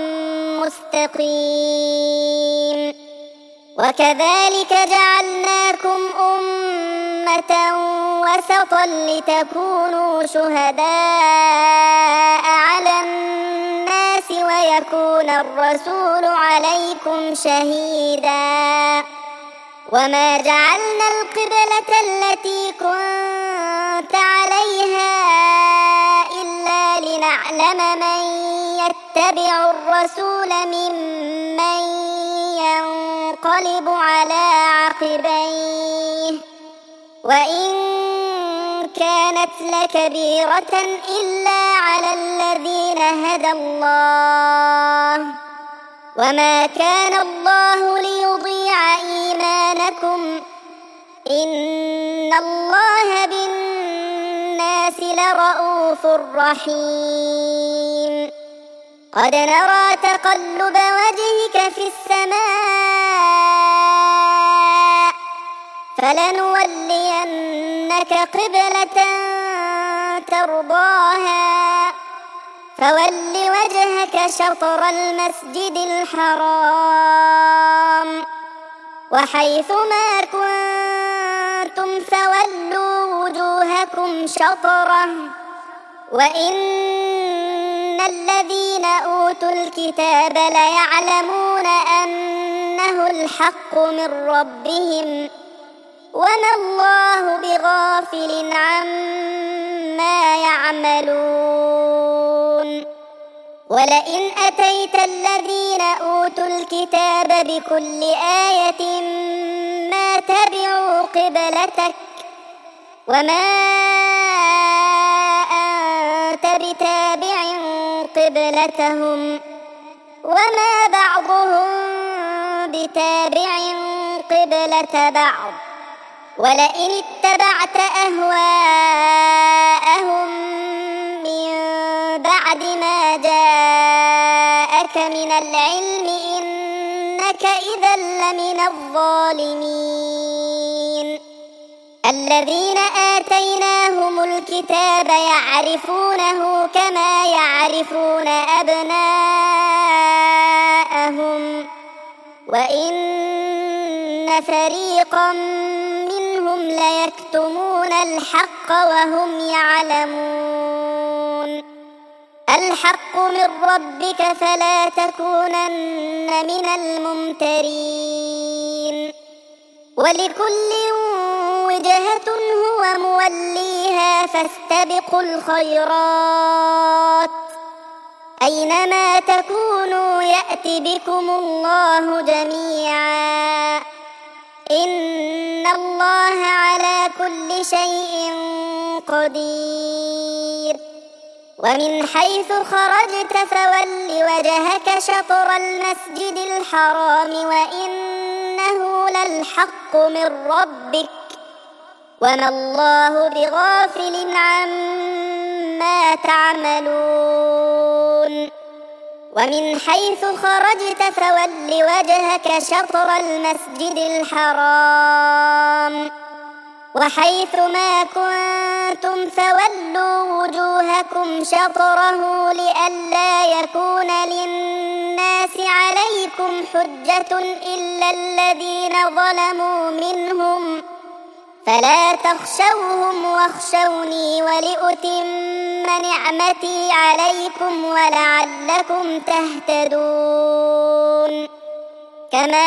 مستقيم وكذلك جعلناكم أمة وسطا لتكونوا شهداء على الناس ويكون الرسول عليكم شهيدا وما جعلنا القبلة التي كنت عليها إلا لنعلم من يتبع الرسول ممن ينقلب على عقبيه وإن كانت لكبيرة إلا على الذين هدى الله وما كان الله ليضيع إيمانكم إن الله بالناس لرءوف رحيم قد نرى تقلب وجهك في السماء فلنولينك قبلة ترضاها فول وجهك شطر المسجد الحرام وحيث ما كنتم فولوا وجوهكم شطره وإن الذين أوتوا الكتاب ليعلمون أنه الحق من ربهم وما الله بغافل عما يعملون ولئن أتيت الذين أوتوا الكتاب بكل آية ما تبعوا قبلتك وما أنت بتابع قبلتهم وما بعضهم بتابع قبلة بعض ولئن اتبعت أهواءهم من بعد ما جاءك من العلم إنك إذا لمن الظالمين الذين آتيناهم الكتاب يعرفونه كما يعرفون أبناءهم وإن فريقا منهم ليكتمون الحق وهم يعلمون الحق من ربك فلا تكونن من الممترين ولكل وجهة هو موليها فاستبقوا الخيرات أينما تكونوا يأت بكم الله جميعا إن الله على كل شيء قدير ومن حيث خرجت فول وجهك شطر المسجد الحرام وإنه للحق من ربك وما الله بغافل عما تعملون ومن حيث خرجت فول وجهك شطر المسجد الحرام وحيث ما كنتم فولوا وجوهكم شطره لئلا يكون للناس عليكم حجة إلا الذين ظلموا منهم فلا تخشوهم واخشوني ولأتم نعمتي عليكم ولعلكم تهتدون كما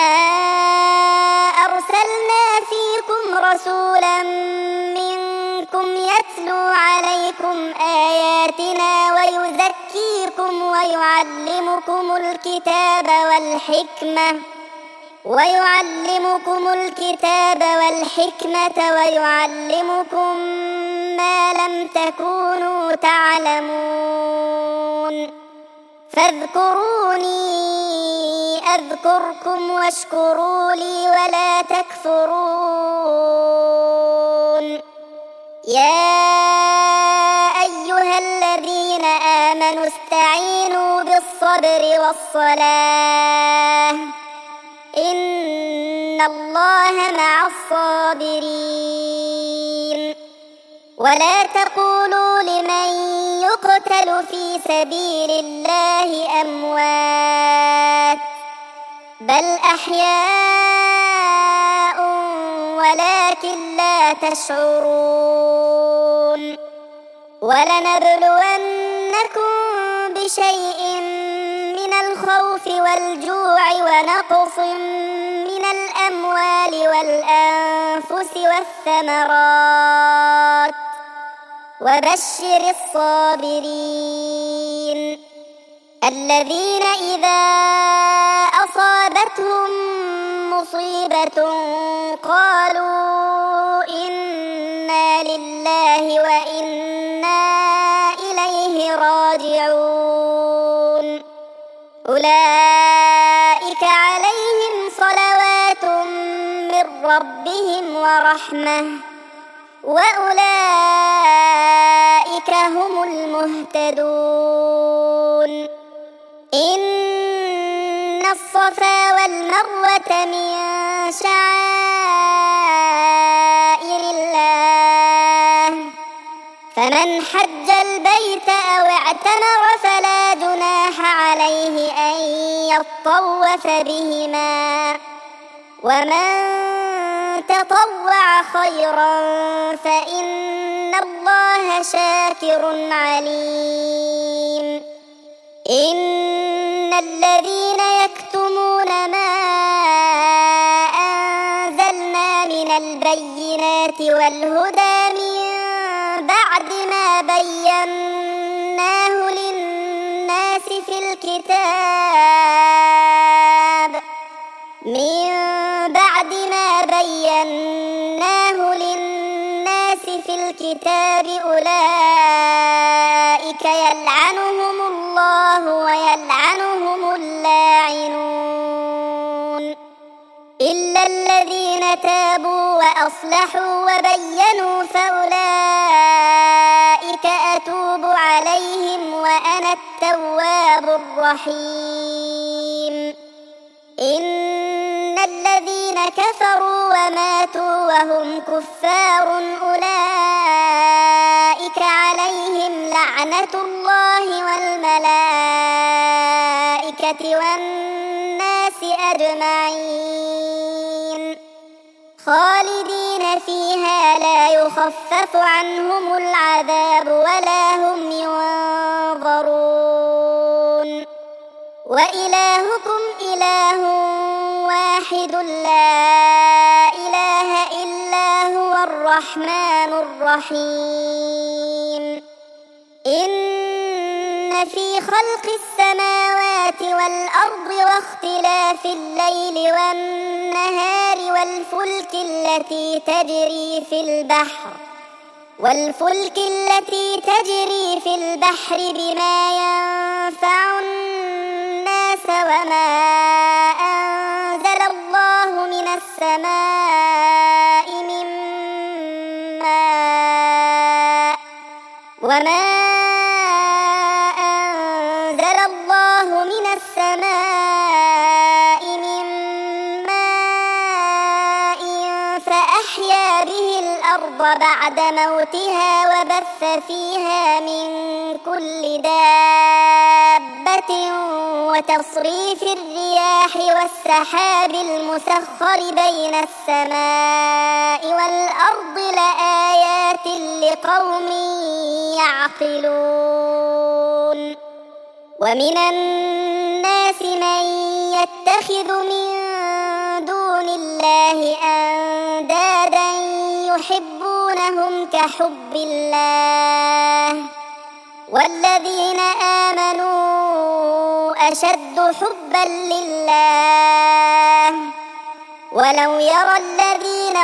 أرسلنا فيكم رسولا منكم يتلو عليكم آياتنا ويزكيكم ويعلمكم الكتاب والحكمة ويعلمكم الكتاب والحكمة ويعلمكم ما لم تكونوا تعلمون فاذكروني أذكركم واشكروا لي ولا تكفرون يا أيها الذين آمنوا استعينوا بالصبر والصلاة إن الله مع الصابرين ولا تقولوا لمن يقتل في سبيل الله أموات بل أحياء ولكن لا تشعرون ولنبلونكم بشيء من الخوف والجوع ونقص من الأموال والأنفس والثمرات وبشر الصابرين الذين إذا أصابتهم مصيبة قالوا إنا لله وإنا إليه راجعون أولئك عليهم صلوات من ربهم ورحمة وأولئك هم المهتدون إن الصفا والمروة من شعائر الله فمن حج البيت أو اعتمر فلا جناح عليه أن يطوف بهما ومن تطوع خيرا فإن الله شاكر عليم إن الذين يكتمون ما أنزلنا من البينات والهدى من بعد ما بيناه للناس في الكتاب من بعد ما بيناه للناس في الكتاب أولئك يلعنهم الله ويلعنهم اللاعنون إلا الذين تابوا وأصلحوا وبينوا فأولئك أتوب عليهم وأنا التواب الرحيم إن الذين كفروا وماتوا وهم كفار أولئك عليهم لعنة الله والملائكة والناس أجمعين خالدين فيها لا يخفف عنهم العذاب ولا هم ينظرون الرحمن الرحيم إن في خلق السماوات والأرض واختلاف الليل والنهار والفلك التي تجري في البحر والفلك التي تجري في البحر بما ينفع الناس وما أنزل الله من السماء من ماء وما أنزل الله من السماء من ماء فأحيا به الأرض بعد موتها وبث فيها من كل دابة وتصريف الرياح والسحاب المسخر بين السماء والأرض لآيات لقوم يعقلون ومن الناس من يتخذ من دون الله أندادا يحبونهم كحب الله والذين آمنوا أشد حبا لله ولو يرى الذين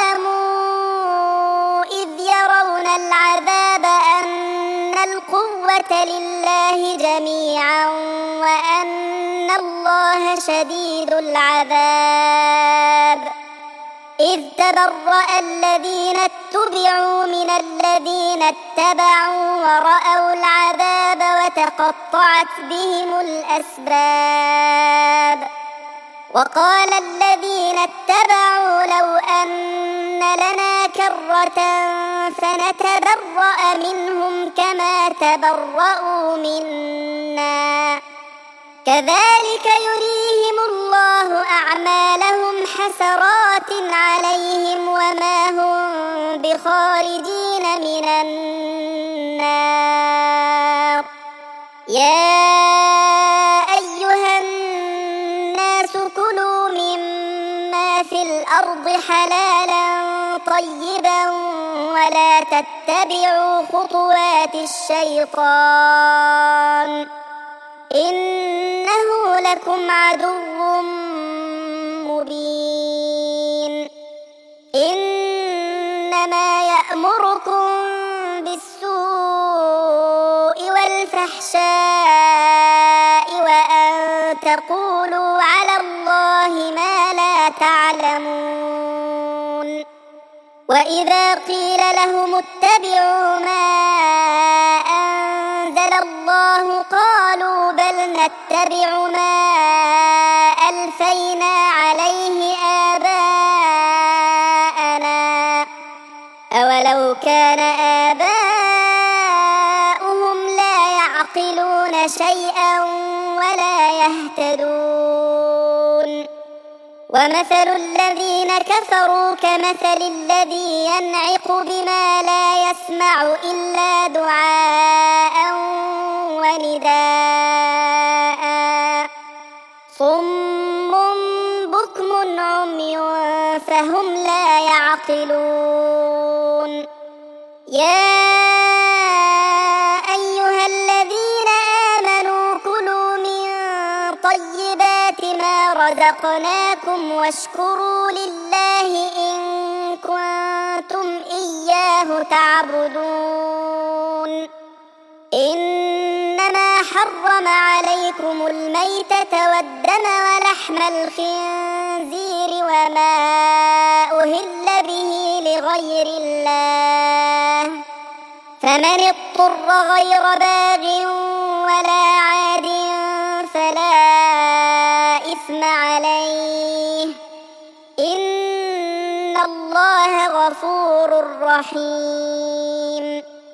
ظلموا إذ يرون العذاب أن القوة لله جميعا وأن الله شديد العذاب إذ تبرأ الذين اتبعوا من الذين اتبعوا ورأوا العذاب وتقطعت بهم الأسباب وقال الذين اتبعوا لو أن لنا كرة فنتبرأ منهم كما تبرأوا منا كذلك يريهم الله أعمالهم حسرات عليهم وما هم بخارجين من النار يا أيها الناس كلوا مما في الأرض حلالا طيبا ولا تتبعوا خطوات الشيطان إنه لكم عدو مبين إنما يأمركم بالسوء والفحشاء وأن تقولوا على الله ما لا تعلمون وإذا قيل لهم اتبعوا ما أنزل الله قالوا بل نتبع ما ألفينا عليه آباءنا أولو كان آباؤهم لا يعقلون شيئا ولا يهتدون ومثل الذين كفروا كمثل الذي ينعق بما لا يسمع إلا دعاء ونداء صم بكم عمي فهم لا يعقلون يا أيها الذين آمنوا كلوا من طيبات ما رزقناكم واشكروا لله إن كنتم إياه تعبدون إنما حرم عليكم الميتة والدم ولحم الخنزير وما أهل به لغير الله فمن اضطر غير باغ ولا عاد فلا إثم عليه إن الله غفور رحيم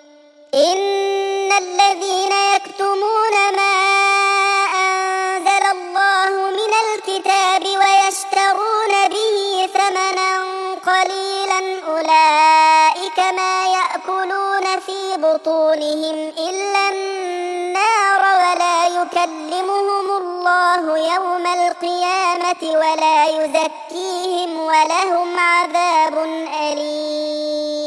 إن الذين يكتمون ما أنزل الله من الكتاب ويشترون به ثمنا قليلا أولئك ما يأكلون في بطونهم إلا النار ولا يكلمهم الله يوم القيامة ولا يزكيهم ولهم عذاب أليم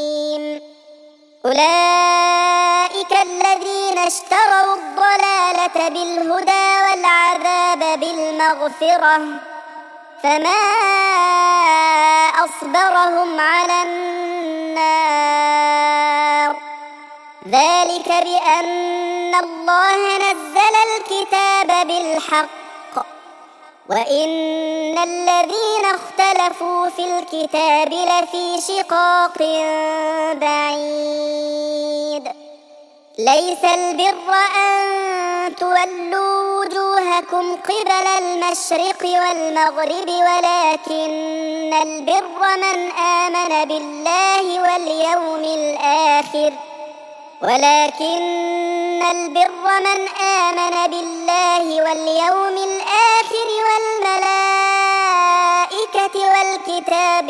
أولئك الذين اشتروا الضلالة بالهدى والعذاب بالمغفرة فما أصبرهم على النار ذلك بأن الله نزل الكتاب بالحق وإن الذين اختلفوا في الكتاب لفي شقاق بعيد ليس البر أن تولوا وجوهكم قبل المشرق والمغرب ولكن البر من آمن بالله واليوم الآخر ولكن البر من آمن بالله واليوم الآخر والملائكة والكتاب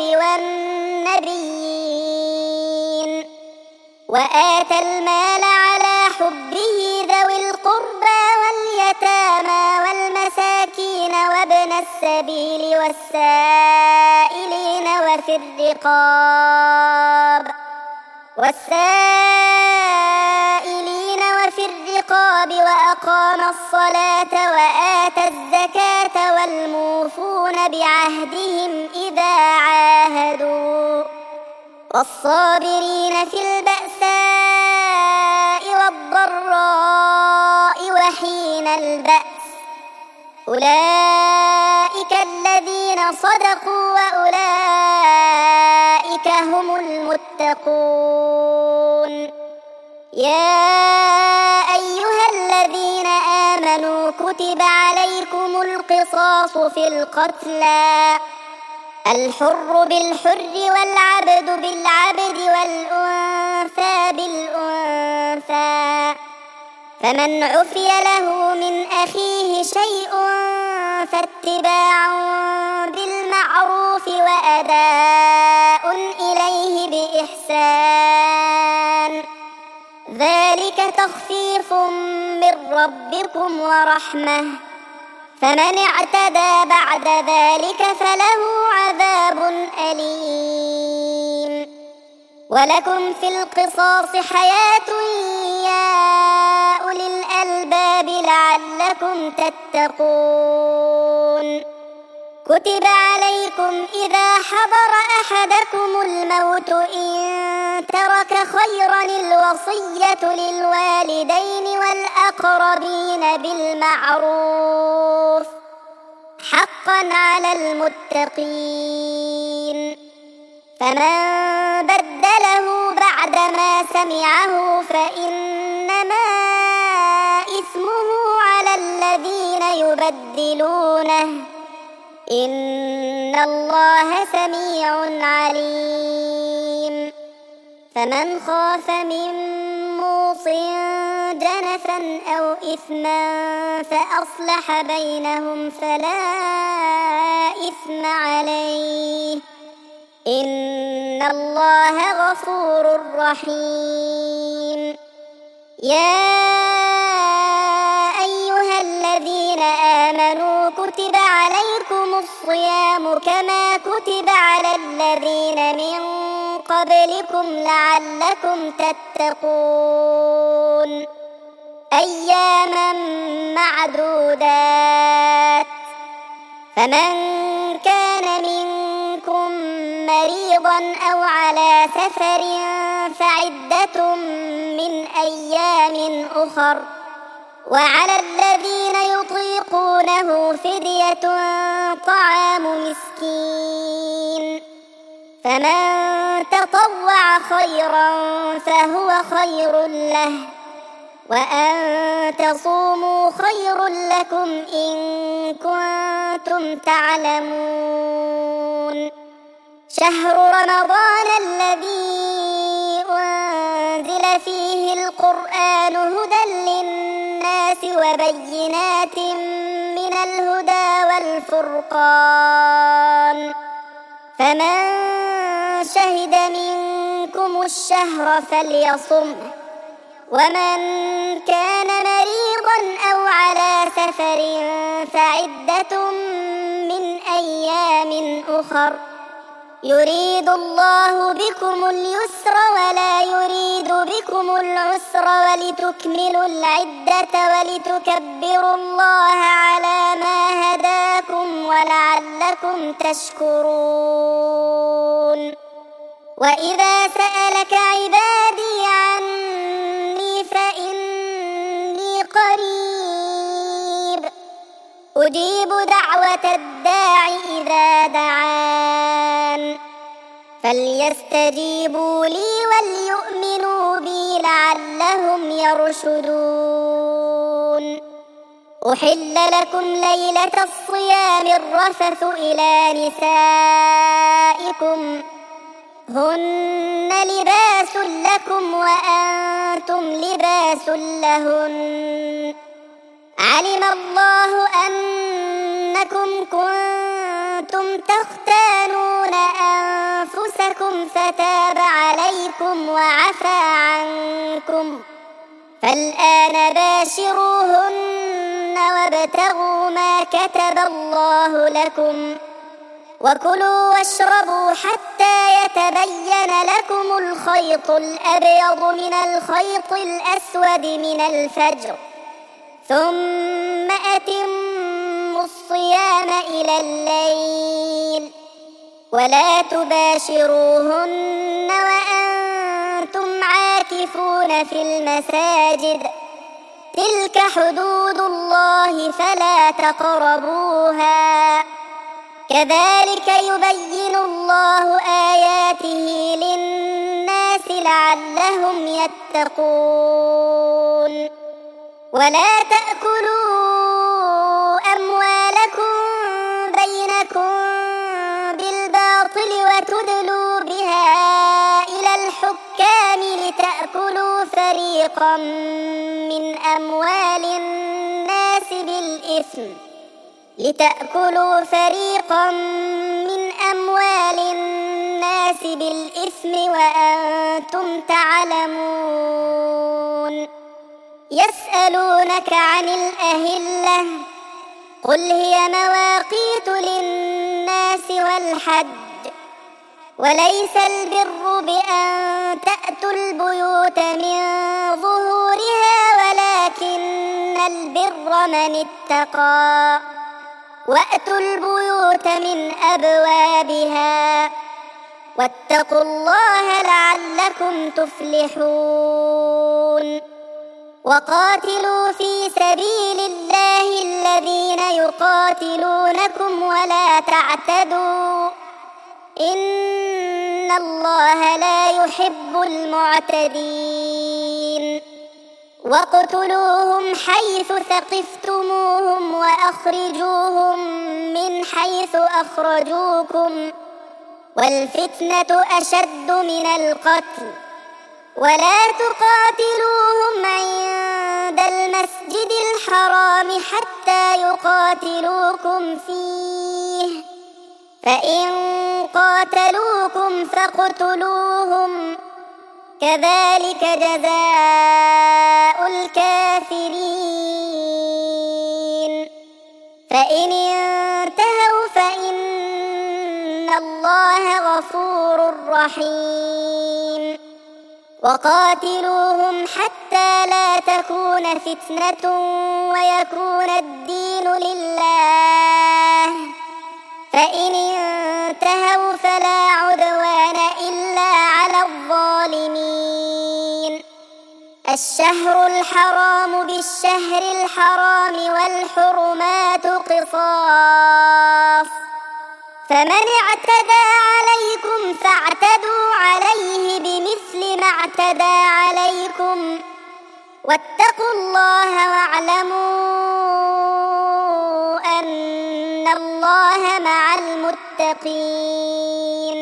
والنبيين وآتى المال على حبه ذوي القربى واليتامى والمساكين وابن السبيل والسائلين وفي الرقاب والسائلين وفي الرقاب وأقام الصلاة وآتى الزكاة والموفون بعهدهم إذا عاهدوا والصابرين في البأساء والضراء وحين البأس أولئك الذين صدقوا وأولئك هم المتقون يا أيها الذين آمنوا كتب عليكم القصاص في القتلى الحر بالحر والعبد بالعبد والأنثى بالأنثى فمن عفي له من أخيه شيء فاتباع بالمعروف وأداء إليه بإحسان ذلك تخفيف من ربكم ورحمة فمن اعتدى بعد ذلك فله عذاب أليم ولكم في القصاص حياة يا أولي الألباب لعلكم تتقون كتب عليكم إذا حضر أحدكم الموت إن ترك خيرا الوصية للوالدين والأقربين بالمعروف حقا على المتقين فمن بدله بعدما سمعه فإنما إثمه على الذين يبدلونه إن الله سميع عليم فمن خاف من موص جنفا أو إثما فأصلح بينهم فلا إثم عليه إن الله غفور رحيم يا أيها الذين آمنوا كتب عليكم الصيام كما كتب على الذين من قبلكم لعلكم تتقون أياما معدودات فمن كان منكم مريضا أو على سفر فعدة من أيام أخر وعلى الذين يطيقونه فدية طعام مسكين فمن تطوع خيرا فهو خير له وأن تصوموا خير لكم إن كنتم تعلمون شهر رمضان الذي أنزل فيه القرآن هدى للناس وبينات من الهدى والفرقان فمن شهد منكم الشهر فليصمه ومن كان مريضا أو على سفر فعدة من أيام أخر يريد الله بكم اليسر ولا يريد اليسر ولتكملوا العدة ولتكبروا الله على ما هداكم ولعلكم تشكرون وإذا سألك عبادي عني فإني قريب أجيب دعوة الداع إذا دعان فليستجيبوا لي وليؤمنوا بي لعلهم يرشدون أحل لكم ليلة الصيام الرفث إلى نسائكم هن لباس لكم وأنتم لباس لهن علم الله أنكم كنتم تختانون أنفسكم فتاب عليكم وعفى عنكم فالآن باشروهن وابتغوا ما كتب الله لكم وكلوا واشربوا حتى يتبين لكم الخيط الأبيض من الخيط الأسود من الفجر ثم أتموا الصيام إلى الليل ولا تباشروهن وأنتم عاكفون في المساجد تلك حدود الله فلا تقربوها كذلك يبين الله آياته للناس لعلهم يتقون ولا تأكلوا أموالكم بينكم بالباطل وتدلوا بها إلى الحكام لتأكلوا فريقا من أموال الناس بالإثم لتأكلوا فريقا من أموال الناس بالإثم وأنتم تعلمون يسألونك عن الأهلة قل هي مواقيت للناس والحج وليس البر بأن تأتوا البيوت من ظهورها ولكن البر من اتقى وأتوا البيوت من أبوابها واتقوا الله لعلكم تفلحون وقاتلوا في سبيل الله الذين يقاتلونكم ولا تعتدوا إن الله لا يحب المعتدين واقتلوهم حيث ثقفتموهم وأخرجوهم من حيث أخرجوكم والفتنة أشد من القتل ولا تقاتلوهم عند المسجد الحرام حتى يقاتلوكم فيه فإن قاتلوكم فاقتلوهم كذلك جزاء الكافرين فإن انتهوا فإن الله غفور رحيم وقاتلوهم حتى لا تكون فتنة ويكون الدين لله فإن انتهوا فلا عدوان إلا على الظالمين الشهر الحرام بالشهر الحرام والحرمات قصاص فمن اعتدى عليكم فاعتدوا عليه بمثل ما اعتدى عليكم واتقوا الله واعلموا أن الله مع المتقين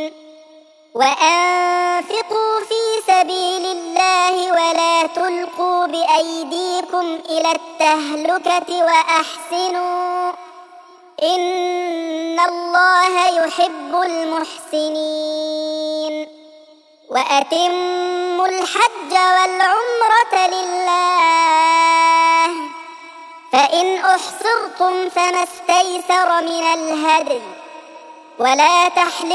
وأنفقوا في سبيل الله ولا تلقوا بأيديكم إلى التهلكة وأحسنوا إن الله يحب المحسنين وأتموا الحج والعمرة لله فإن أحصرتم فما استيسر من الهدي ولا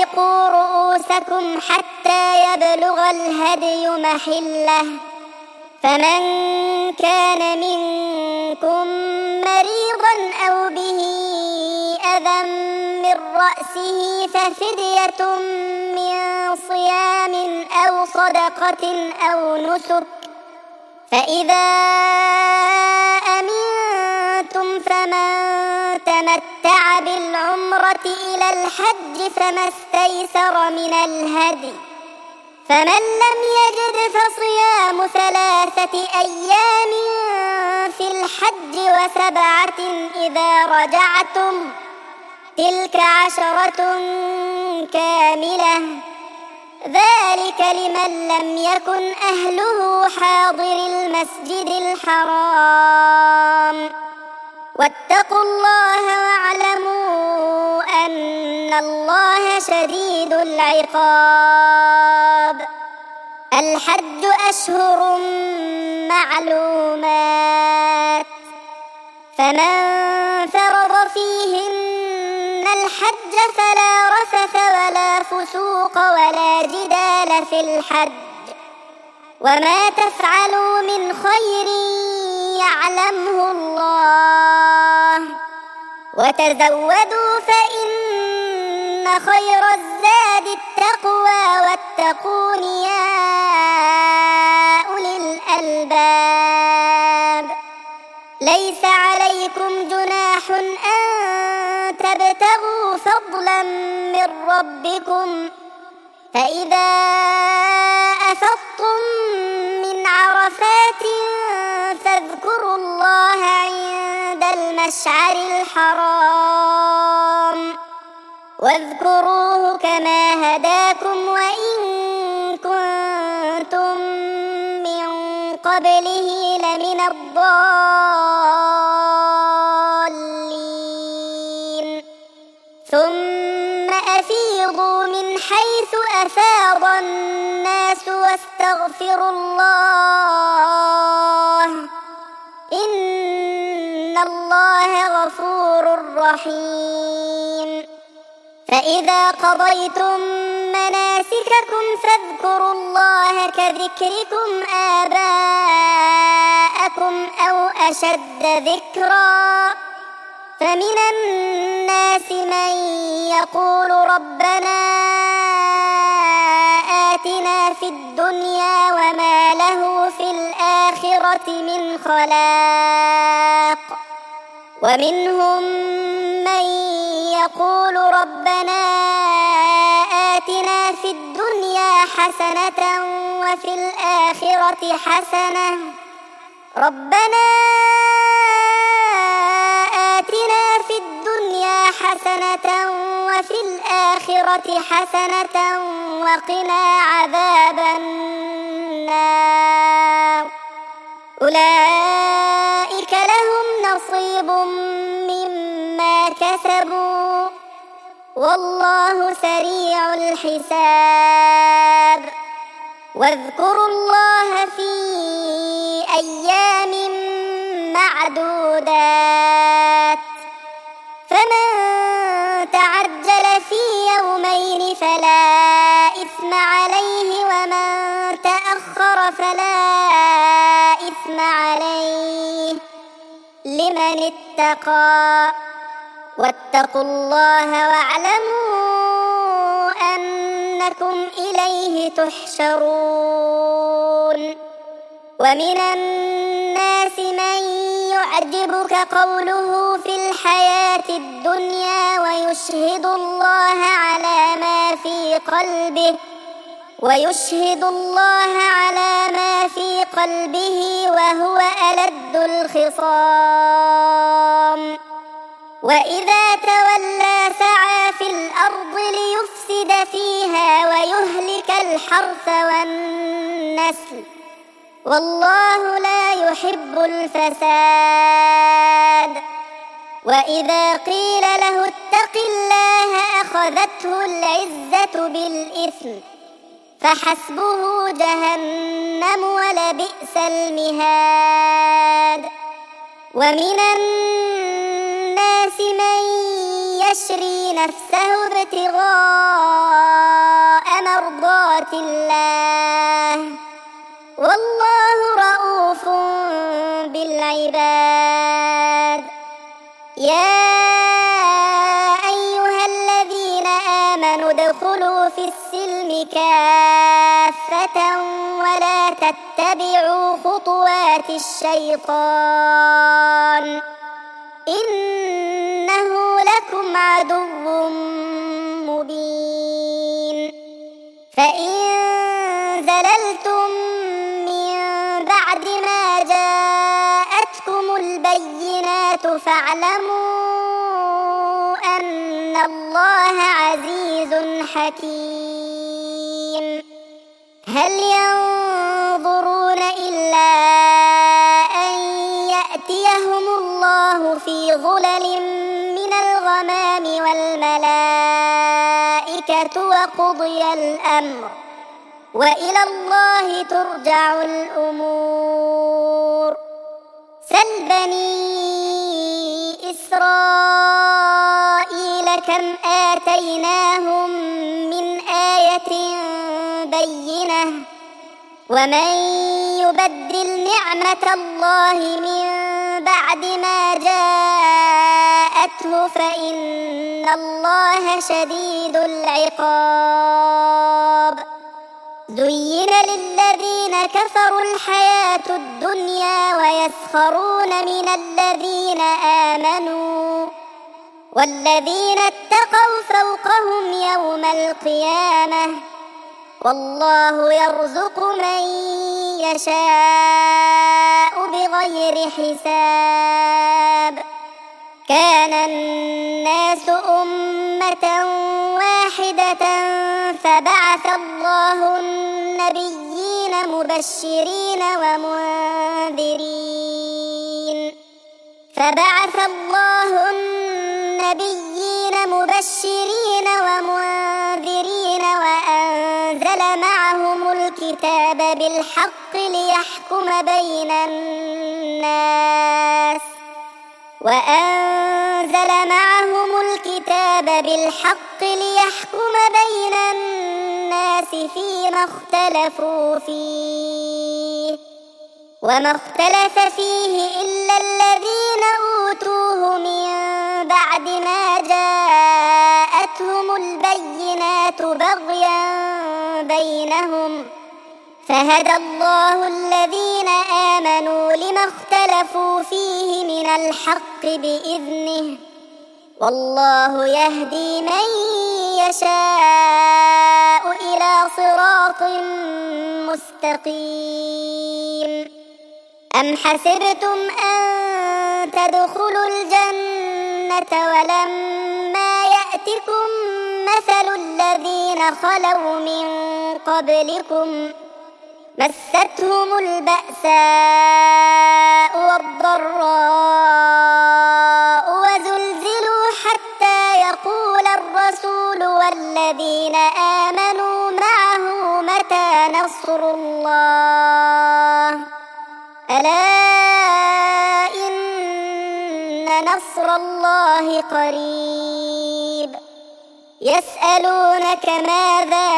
تحلقوا رؤوسكم حتى يبلغ الهدي محله فمن كان منكم مريضا أو به أذى من رأسه ففدية من صيام أو صدقة أو نسك، فإذا أمنتم فمن تمتع بالعمرة إلى الحج فما استيسر من الهدي، فمن لم يجد فصيام ثلاثة أيام في الحج وسبعة إذا رجعتم، تلك عشرة كاملة، ذلك لمن لم يكن أهله حاضر المسجد الحرام. واتقوا الله واعلموا أن الله شديد العقاب. الحج أشهر معلومات، فمن فرض فيهن الحج فلا رفث ولا فسوق ولا جدال في الحج، وما تفعلوا من خير يعلمه الله، وتزودوا فإن خير الزاد التقوى واتقون يا أولي الألباب. ليس عليكم جناح أن تبتغوا فضلا من ربكم، فإذا أفضتم من عرفات فاذكروا الله عند المشعر الحرام، واذكروه كما هداكم وإن كنتم من قبله لمن الضالين. ثم أفيضوا من حيث أفاض الناس واستغفروا الله إن الله غفور رحيم. فإذا قضيتم مناسككم فاذكروا الله كذكركم آباءكم أو أشد ذكرا، فمن الناس من يقول ربنا آتنا في الدنيا وما له في الآخرة من خلاق، ومنهم من يقول ربنا آتنا في الدنيا حسنة وفي الآخرة حسنة ربنا آتنا في الدنيا حسنة وفي الآخرة حسنة وقنا عذاب النار. أولئك لهم نصيب مما كسبوا والله سريع الحساب. واذكروا الله في أيام معدودات، فمن تعجل في يومين فلا إثم عليه ومن تأخر فلا إثم عليه لمن اتقى. واتقوا الله واعلموا أنكم إليه تحشرون. ومن الناس من يعجبك قوله في الحياة الدنيا ويشهد الله على ما في قلبه ويشهد الله على ما في قلبه وهو ألد الخصام. وإذا تولى سعى في الأرض ليفسد فيها ويهلك الحرث والنسل والله لا يحب الفساد. وإذا قيل له اتق الله أخذته العزة بالإثم فحسبه جهنم ولبئس المهاد. ومن الناس من يشري نفسه ابتغاء مرضات الله والله رؤوف كافة ولا تتبعوا خطوات الشيطان إنه لكم عدو مبين فإن زللتم من بعد ما جاءتكم البينات فاعلموا أن الله عزيز حكيم هل ينظرون إلا أن يأتيهم الله في ظلل من الغمام والملائكة وقضي الأمر وإلى الله ترجع الأمور سل بني إسرائيل كم آتيناهم من آية بينة ومن يبدل نعمة الله من بعد ما جاءته فإن الله شديد العقاب زين للذين كفروا الحياة الدنيا ويسخرون من الذين آمنوا والذين اتقوا فوقهم يوم القيامة والله يرزق من يشاء بغير حساب كان الناس أمة واحدة فبعث الله النبيين مبشرين ومنذرين فبعث الله النبيين مبشرين ومنذرين وأنزل معهم الكتاب بالحق ليحكم بين الناس وأنزل معهم الكتاب بالحق ليحكم بين الناس فيما اختلفوا فيه وما اختلف فيه إلا الذين أوتوه من بعد ما جاءتهم البينات بغيا بينهم فهدى الله الذين آمنوا لما اختلفوا فيه من الحق بإذنه والله يهدي من يشاء إلى صراط مستقيم أم حسبتم أن تدخلوا الجنة ولما يأتكم مثل الذين خلوا من قبلكم مستهم البأساء والضراء وزلزلوا حتى يقول الرسول والذين آمنوا معه متى نصر الله ألا إن نصر الله قريب يسألونك ماذا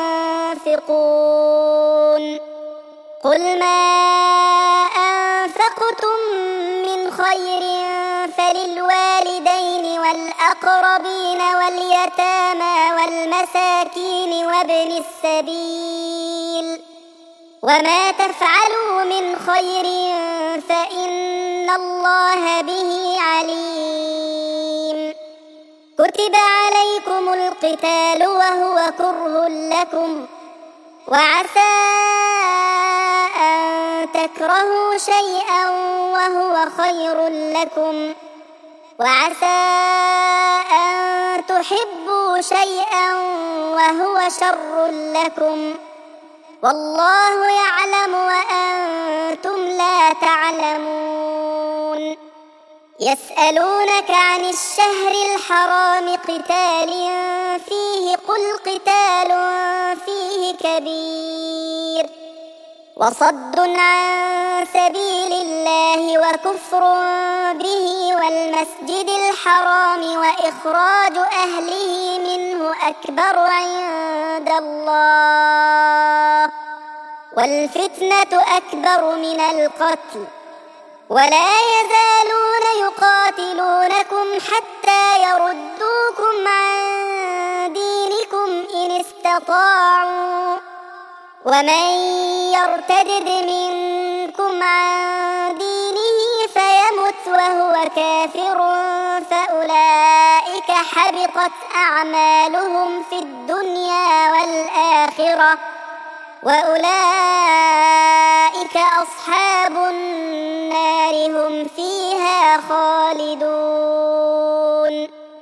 ينفقون قل ما أنفقتم من خير فللوالدين والأقربين واليتامى والمساكين وابن السبيل وما تفعلوا من خير فإن الله به عليم كتب عليكم القتال وهو كره لكم وعسى أن تكرهوا شيئا وهو خير لكم وعسى أن تحبوا شيئا وهو شر لكم والله يعلم وأنتم لا تعلمون يسألونك عن الشهر الحرام قتال فيه قل قتال فيه كبير وصد عن سبيل الله وكفر به والمسجد الحرام وإخراج أهله منه أكبر عند الله والفتنة أكبر من القتل ولا يزالون يقاتلونكم حتى يردوكم عن دينكم إن استطاعوا ومن يرتد منكم عن دينه فيمت وهو كافر فأولئك حبطت أعمالهم في الدنيا والآخرة وأولئك أصحاب النار هم فيها خالدون.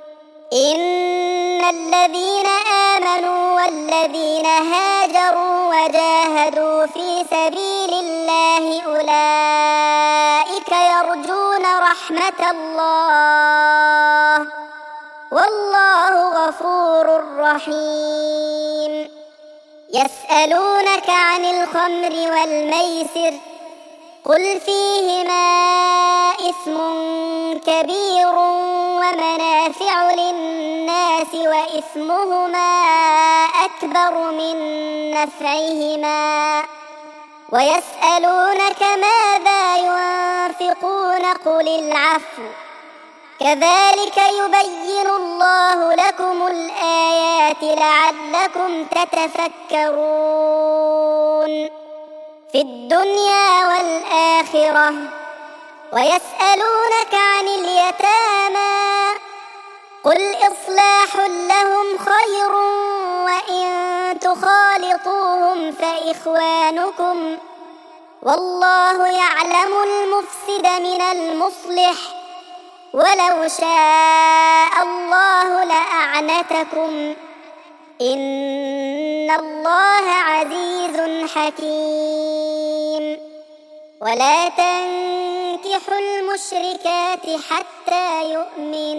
إن الذين آمنوا والذين هاجروا وجاهدوا في سبيل الله أولئك يرجون رحمة الله والله غفور رحيم. يسألونك عن الخمر والميسر قل فيهما إثم كبير ومنافع للناس وإثمهما أكبر من نفعهما ويسألونك ماذا ينفقون قل العفو كذلك يبين الله لكم الآيات لعلكم تتفكرون في الدنيا والآخرة. ويسألونك عن اليتامى قل إصلاح لهم خير وإن تخالطوهم فإخوانكم والله يعلم المفسد من المصلح ولو شاء الله لأعنتكم إن الله عزيز حكيم. ولا تنكحوا المشركات حتى يؤمن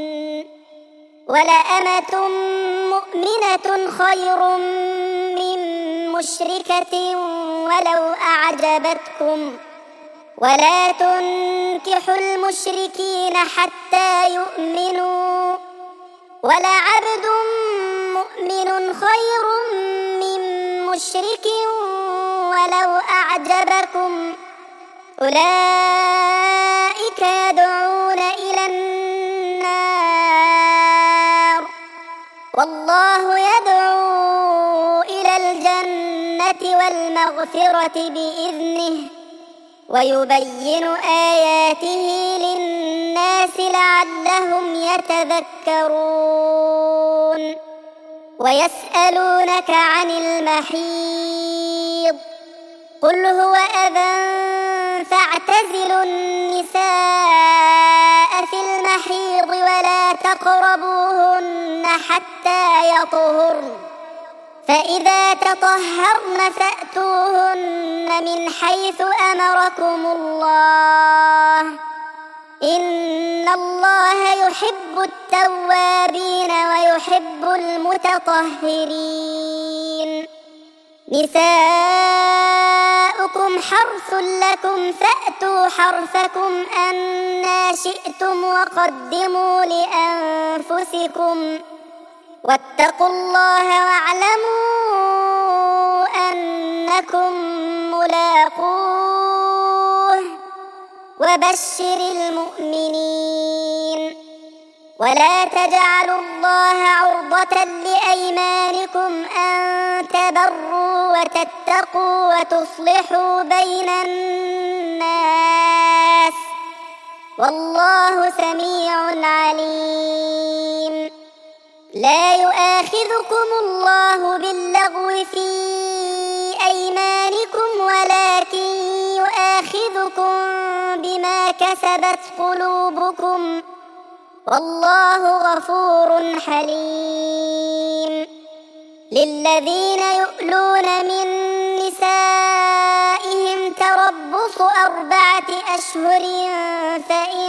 ولأمة مؤمنة خير من مشركة ولو أعجبتكم ولا تنكحوا المشركين حتى يؤمنوا ولعبد مؤمن خير من مشرك ولو أعجبكم أولئك يدعون إلى النار والله يدعو إلى الجنة والمغفرة بإذنه ويبين آياته للناس لعلهم يتذكرون. ويسألونك عن المحيض قل هو أذى فاعتزلوا النساء في المحيض ولا تقربوهن حتى يطهرن فإذا تطهرن فأتوهن من حيث أمركم الله إن الله يحب التوابين ويحب المتطهرين. نساؤكم حرث لكم فأتوا حرثكم أنى شئتم وقدموا لأنفسكم واتقوا الله واعلموا أنكم ملاقوه وبشر المؤمنين. ولا تجعلوا الله عرضة لأيمانكم أن تبروا وتتقوا وتصلحوا بين الناس والله سميع عليم. لا يؤاخذكم الله باللغو في أيمانكم ولكن يؤاخذكم بما كسبت قلوبكم والله غفور حليم. للذين يؤلون من نسائهم تربص أربعة أشهر فإن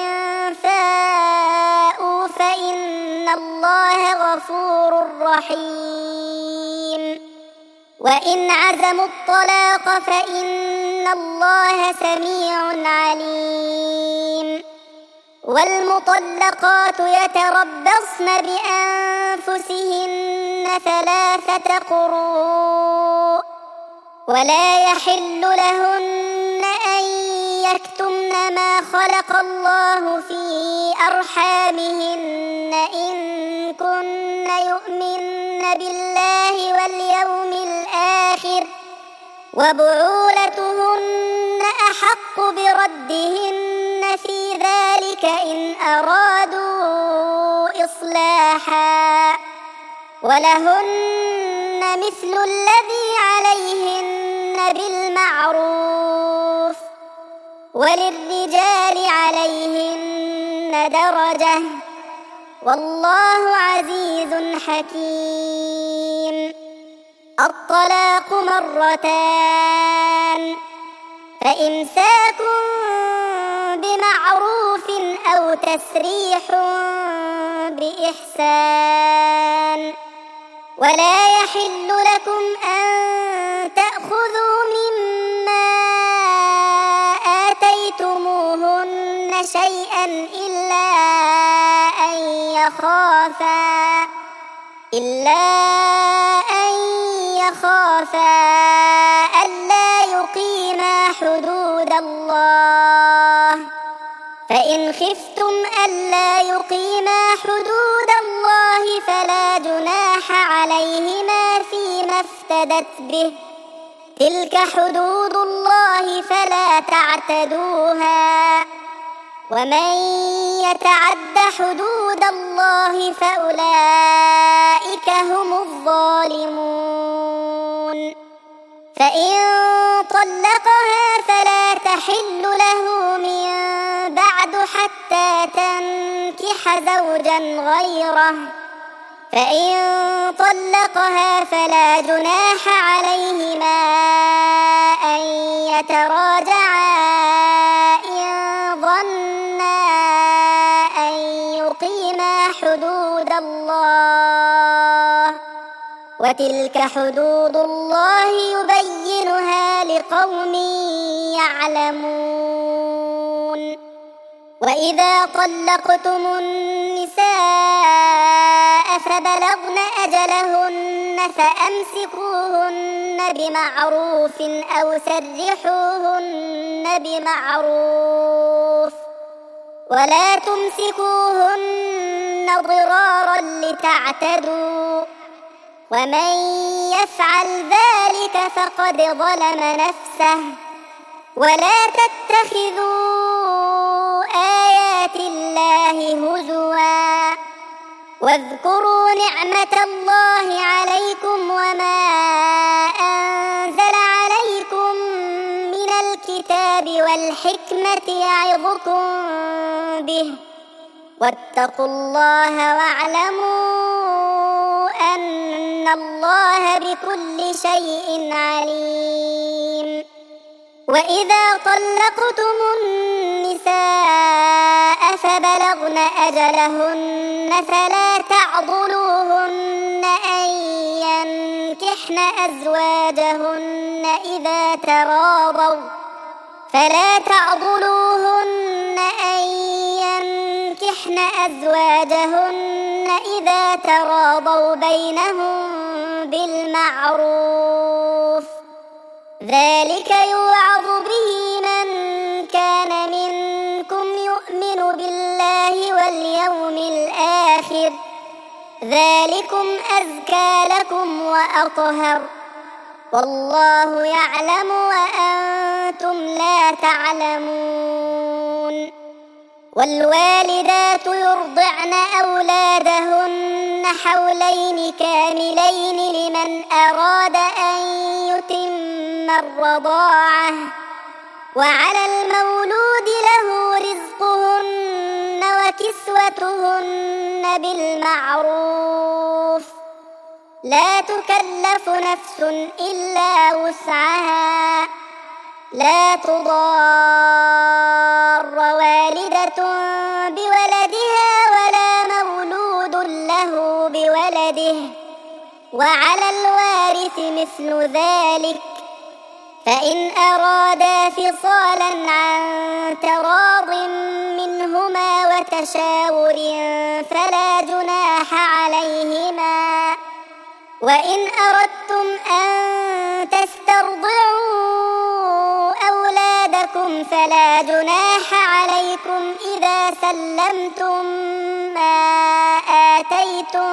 فاءوا فإن الله غفور رحيم. وإن عزموا الطلاق فإن الله سميع عليم. والمطلقات يتربصن بأنفسهن ثلاثة قروء ولا يحل لهن أن يكتمن ما خلق الله في أرحامهن إن كن يؤمن بالله واليوم الآخر وبعولتهن أحق بردهن في ذلك إن أرادوا إصلاحا ولهن مثل الذي عليهن بالمعروف وللرجال عليهن درجة والله عزيز حكيم. الطلاق مرتان فإمساك بمعروف أو تسريح بإحسان ولا يحل لكم أن تأخذوا مما آتيتموهن شيئا إلا أن يخافا إلا أن يخافا ألا يقيما حدود الله فإن خفتم ألا يقيما حدود الله فلا جناح عليهما فيما افتدت به تلك حدود الله فلا تعتدوها ومن يتعد حدود الله فأولئك هم الظالمون. فإن طلقها فلا تحل له من بعد حتى تنكح زوجا غيره فإن طلقها فلا جناح عليهما أن يتراجعا إن ظنا أن يقيما حدود الله وتلك حدود الله يبينها لقوم يعلمون. وإذا طلقتم النساء فبلغن أجلهن فأمسكوهن بمعروف أو سرحوهن بمعروف ولا تمسكوهن ضرارا لتعتدوا ومن يفعل ذلك فقد ظلم نفسه ولا تتخذوا آيات الله هزوا واذكروا نعمة الله عليكم وما أنزل عليكم من الكتاب والحكمة يعظكم به واتقوا الله واعلموا أن الله بكل شيء عليم. وإذا طلقتم النساء فبلغن أجلهن فلا تعضلوهن أن ينكحن أزواجهن إذا تراضوا فلا تعضلوهن أن ينكحن أزواجهن إذا تراضوا بينهم بالمعروف ذلك يوعظ به من كان منكم يؤمن بالله واليوم الآخر ذلكم أزكى لكم وأطهر والله يعلم وأنتم لا تعلمون. والوالدات يرضعن أولادهن حولين كاملين لمن أراد أن يتم الرضاعة وعلى المولود له رزقهن وكسوتهن بالمعروف لا تكلف نفس إلا وسعها لا تضار والدة بولدها ولا مولود له بولده وعلى الوارث مثل ذلك فإن أرادا فصالا عن تراض منهما وتشاور فلا جناح عليهما وإن أردتم أن تسترضعوا أتاكم فلا جناح عليكم إذا سلمتم ما آتيتم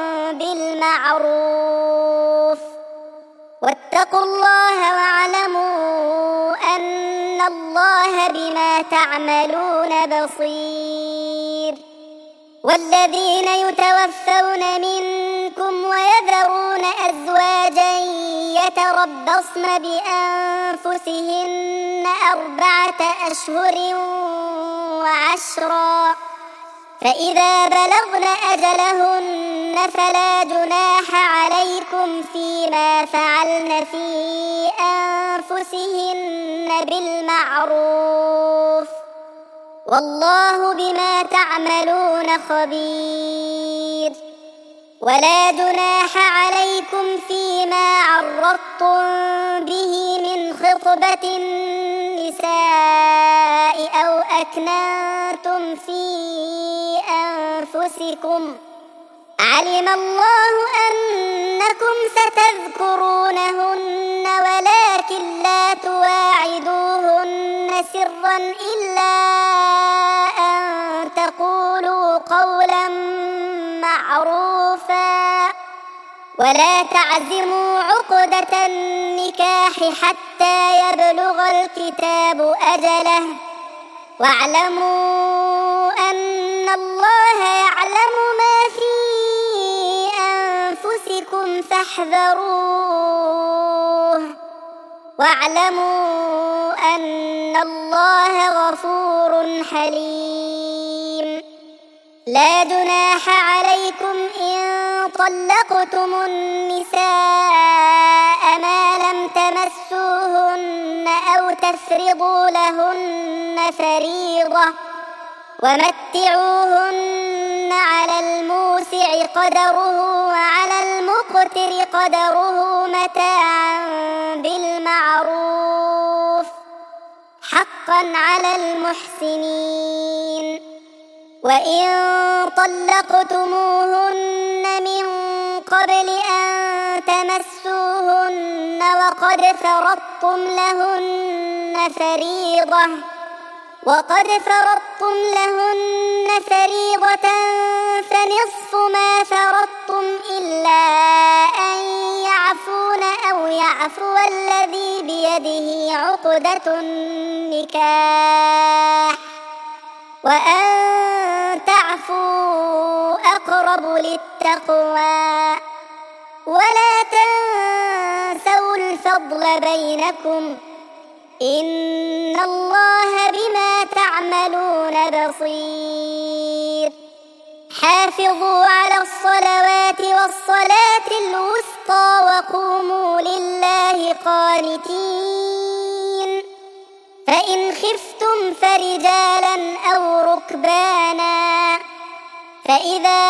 بالمعروف واتقوا الله واعلموا أن الله بما تعملون بصير. والذين يتوفون منكم ويذرون أزواجا يتربصن بأنفسهن أربعة أشهر وعشرا فإذا بلغن أجلهن فلا جناح عليكم فيما فعلن في أنفسهن بالمعروف والله بما تعملون خبير. ولا جناح عليكم فيما عرضتم به من خطبة النساء أو أكننتم في أنفسكم علم الله أنكم ستذكرونهن ولكن لا تواعدوهن سرا إلا أن تقولوا قولا معروفا ولا تعزموا عقدة النكاح حتى يبلغ الكتاب أجله واعلموا أن الله يعلم ما في أنفسكم فاحذروه واعلموا أن الله غفور حليم. لا جناح عليكم إن طلقتم النساء ما لم تمسوهن أو تفرضوا لهن فريضة ومتعوهن على الموسع قدره وعلى المقتر قدره متاعا بالمعروف حقا على المحسنين. وإن طلقتموهن من قبل أن تمسوهن وقد فرضتم لهن فريضة وقد فرضتم لهن فريضة فنصف ما فرضتم إلا أن يعفون أو يعفو الذي بيده عقدة النكاح وأن تعفوا أقرب للتقوى ولا تنسوا الفضل بينكم إن الله بما تعملون بصير. حافظوا على الصلوات والصلاة الوسطى وقوموا لله قانتين. فإن خفتم فرجالا أو ركبانا فإذا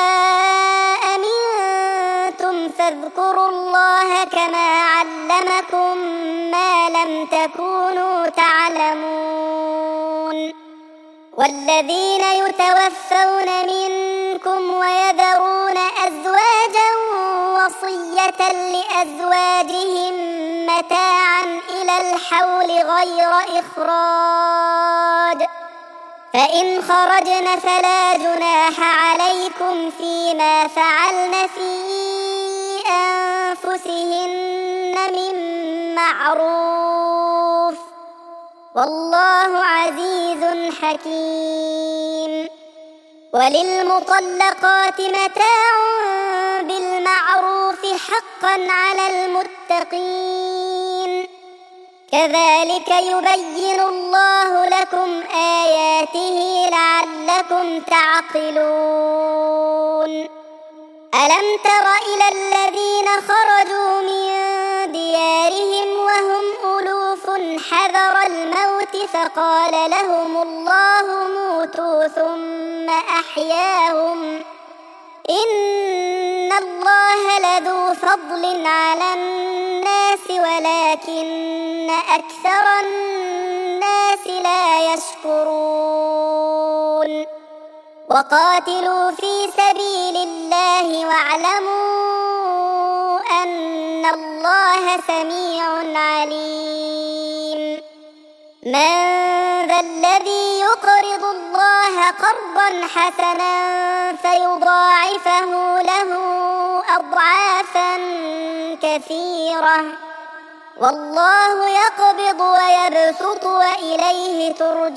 أمنتم فاذكروا الله كما علمكم ما لم تكونوا تعلمون. والذين يتوفون منكم ويذرون أزواجا وصية لأزواجهم متاعا إلى الحول غير إخراج فإن خرجن فلا جناح عليكم فيما فعلن في أنفسهن من معروف والله عزيز حكيم. وللمطلقات متاع بالمعروف حقا على المتقين كذلك يبين الله لكم آياته لعلكم تعقلون. ألم تر إلى الذين خرجوا من ديارهم وهم ألوف حذر الموت فقال لهم الله موتوا ثم أحياهم إن الله لذو فضل على الناس ولكن أكثر الناس لا يشكرون. وقاتلوا في سبيل الله واعلموا أن الله سميع عليم. من ذا الذي يقرض الله قرضا حسنا فيضاعفه له أضعافا كثيرة والله يقبض ويبسط وإليه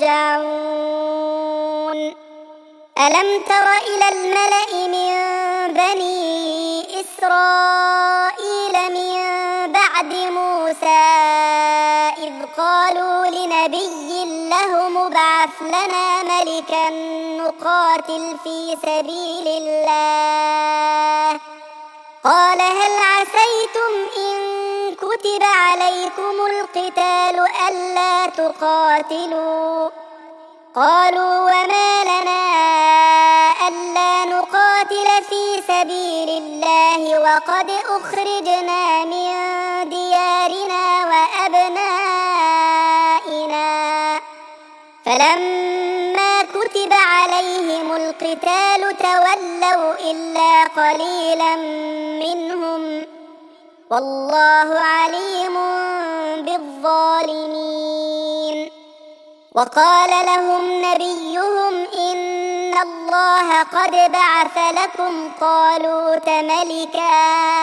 ترجعون ألم تر إلى الملأ من بني إسرائيل من بعد موسى إذ قالوا لنبي له مبعث لنا ملكا نقاتل في سبيل الله قال هل عسيتم إن كتب عليكم القتال ألا تقاتلوا قالوا وما لنا ألا نقاتل في سبيل الله وقد أخرجنا من ديارنا وأبنائنا فلما كتب عليهم القتال تولوا إلا قليلا منهم والله عليم بالظالمين وقال لهم نبيهم إن الله قد بعث لكم طالوت ملكا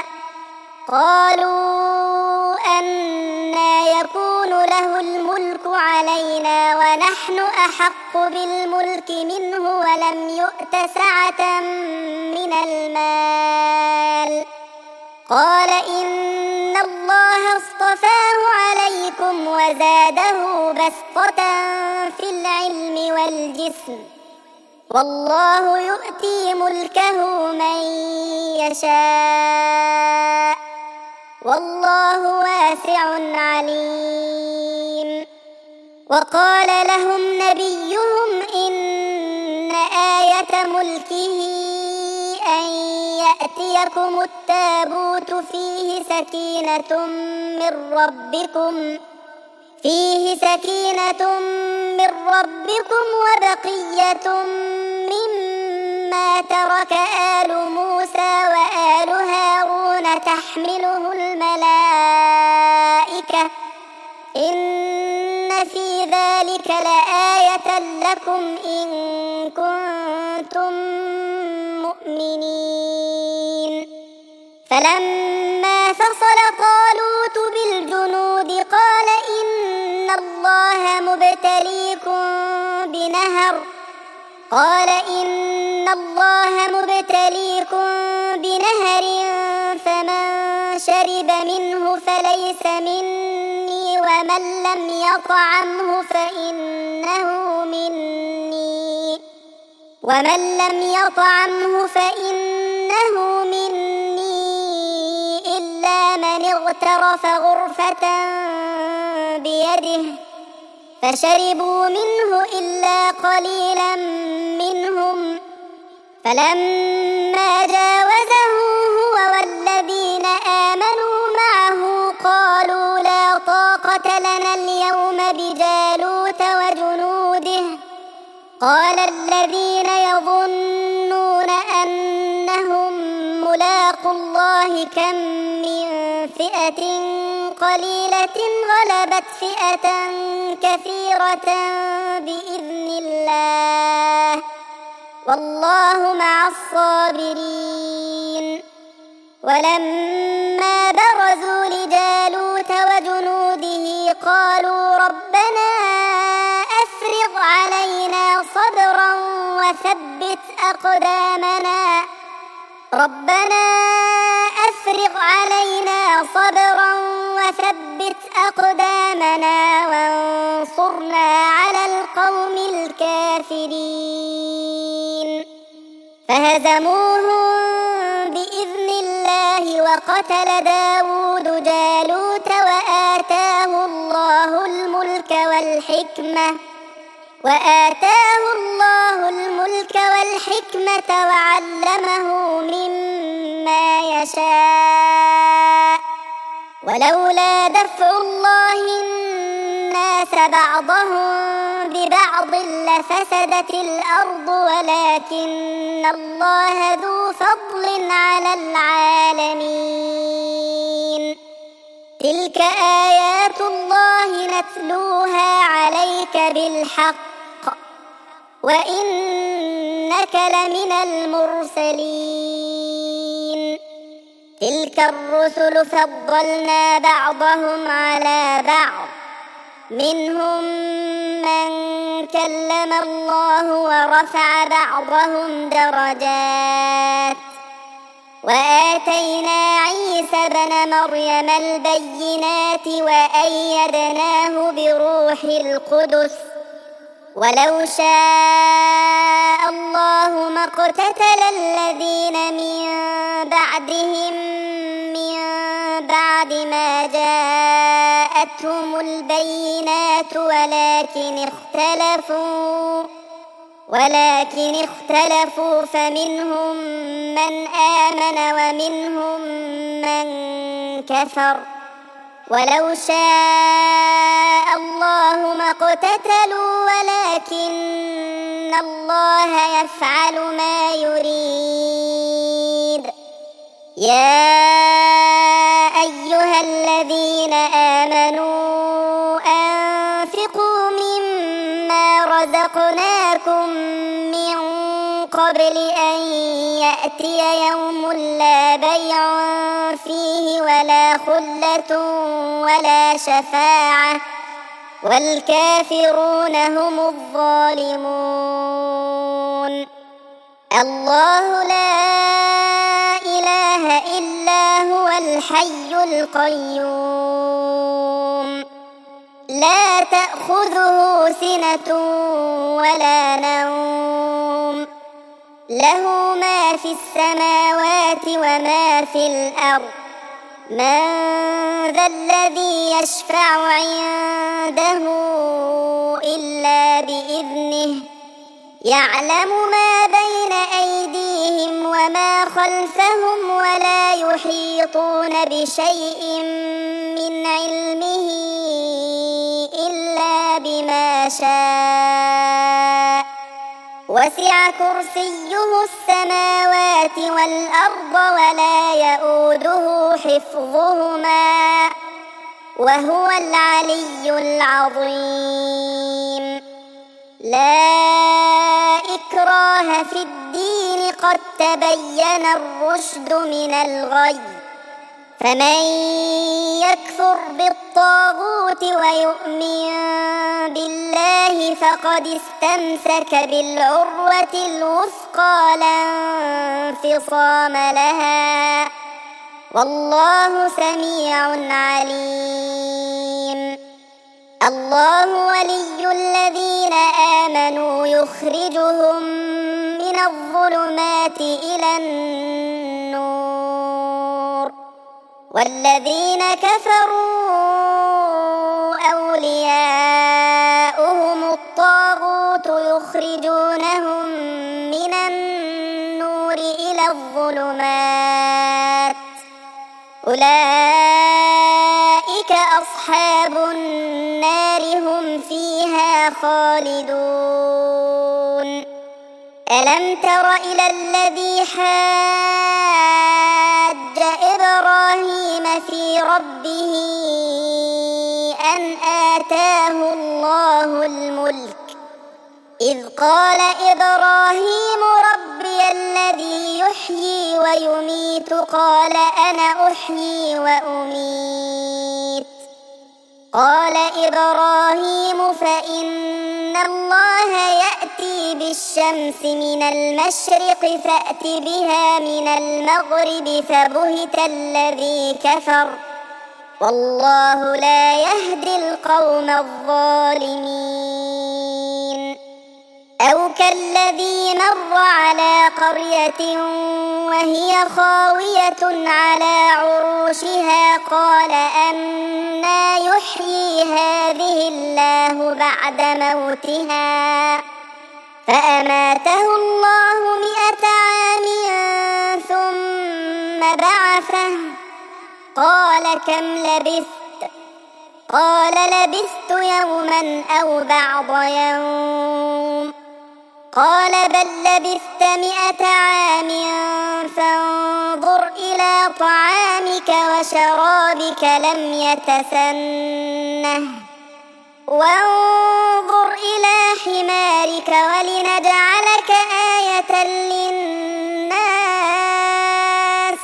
قالوا أنى يكون له الملك علينا ونحن أحق بالملك منه ولم يؤت سعة من المال قال إن الله اصطفاه عليكم وزاده بسطة في العلم والجسم والله يؤتي ملكه من يشاء والله واسع عليم وقال لهم نبيهم إن آية ملكه أن يأتيكم التابوت فيه سكينة من ربكم فيه سكينة من ربكم وبقية مما ترك آل موسى وآل هارون تحمله الملائكة إن في ذلك لآية لكم إن كنتم مؤمنين فلما فصل طالوت بالجنود قال إن الله مبتليكم بنهر قال إن الله مبتليكم بنهر فمن شرب منه فليس مني ومن لم يطعمه فإنه مني ومن لم يطعمه فإنه مني إلا من اغترف غرفة بيده فشربوا منه إلا قليلا منهم فلما جاوزه هو والذين آمنوا معه قالوا لا طاقة لنا اليوم بجالوت وجنوده قال الذين يظنون أنهم ملاقوا الله كم من فئة قليلة غلبت فئة كثيرة بإذن الله والله مع الصابرين ولما برزوا لجالوت وجنوده قالوا ربنا أفرغ علينا صبرا وثبت أقدامنا ربنا أفرغ علينا صبرا وثبت أقدامنا وانصرنا على القوم الكافرين فهزموهم بإذن الله وقتل داود جالوت وآتاه الله الملك والحكمة وآتاه الله الملك والحكمة وعلمه مما يشاء ولولا دفع الله الناس بعضهم ببعض لفسدت الأرض ولكن الله ذو فضل على العالمين تلك آيات الله نتلوها عليك جاءك بالحق وإنك لمن المرسلين تلك الرسل فضلنا بعضهم على بعض منهم من كلم الله ورفع بعضهم درجات وآتينا عيسى ابن مريم البينات وأيدناه بروح القدس ولو شاء الله ما اقتتل الذين من بعدهم من بعد ما جاءتهم البينات ولكن اختلفوا ولكن اختلفوا فمنهم من آمن ومنهم من كفر ولو شاء الله ما اقتتلوا ولكن الله يفعل ما يريد يا أيها الذين آمنوا أنفقوا مما رزقناكم من قبل أن يأتي يوم لا بيع فيه ولا خلة ولا شفاعة والكافرون هم الظالمون الله لا إله إلا هو الحي القيوم لا تأخذه سنة ولا نوم له ما في السماوات وما في الأرض من ذا الذي يشفع عنده إلا بإذنه يعلم ما بين أيديهم وما خلفهم ولا يحيطون بشيء من علمه إلا بما شاء وسع كرسيه السماوات والأرض ولا يؤوده حفظهما وهو العلي العظيم لا إكراه في الدين قد تبين الرشد من الغي فمن يكفر بالطاغوت ويؤمن بالله فقد استمسك بالعروة الوثقى لا انفصام لها والله سميع عليم الله ولي الذين آمنوا يخرجهم من الظلمات إلى النور والذين كفروا أولياؤهم الطاغوت يخرجونهم من النور إلى الظلمات أولئك أصحاب النار هم فيها خالدون ألم تر إلى الذي حاج إبراهيم في ربه أن آتاه الله الملك إذ قال إبراهيم ربي الذي يحيي ويميت قال أنا أحيي وأميت قال إبراهيم فإن الله يأتي بالشمس من المشرق فأت بها من المغرب فبهت الذي كفر والله لا يهدي القوم الظالمين أو كالذي مر على قرية وهي خاوية على عروشها قال أنى يحيي هذه الله بعد موتها فأماته الله مئة عام ثم بعثه قال كم لبثت قال لبثت يوما أو بعض يوم قال بل لبثت مئة عام فانظر إلى طعامك وشرابك لم يتسنه وانظر لك ولنجعلك آية للناس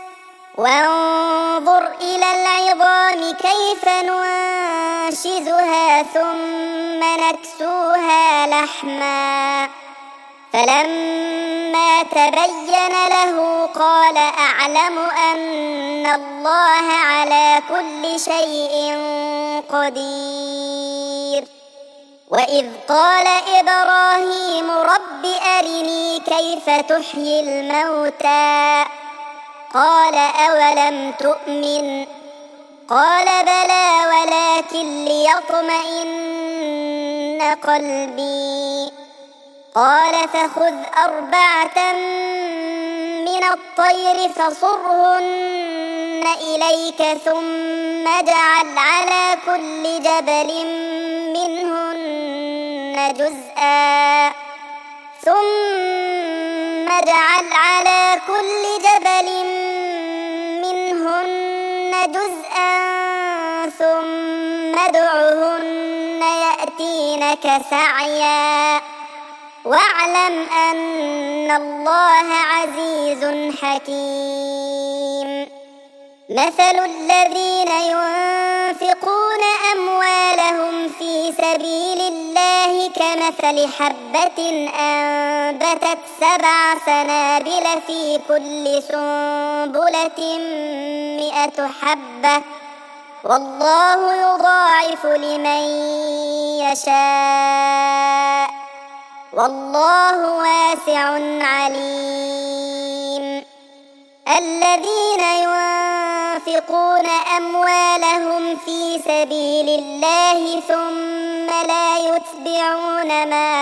وانظر إلى العظام كيف ننشزها ثم نكسوها لحما فلما تبين له قال أعلم أن الله على كل شيء قدير. وإذ قال إبراهيم رب أرني كيف تحيي الموتى قال أولم تؤمن قال بلى ولكن ليطمئن قلبي قال فخذ أربعة من الطير فصرهن إليك ثم اجعل على كل جبل منهن جزءا ثم اجعل على كل جبل منهن جزءا ثم ادعهن يأتينك سعيا واعلم أن الله عزيز حكيم. مثل الذين ينفقون أموالهم في سبيل الله كمثل حبة أنبتت سبع سنابل في كل سنبلة مئة حبة والله يضاعف لمن يشاء والله واسع عليم. الذين ينفقون أموالهم في سبيل الله ثم لا يتبعون ما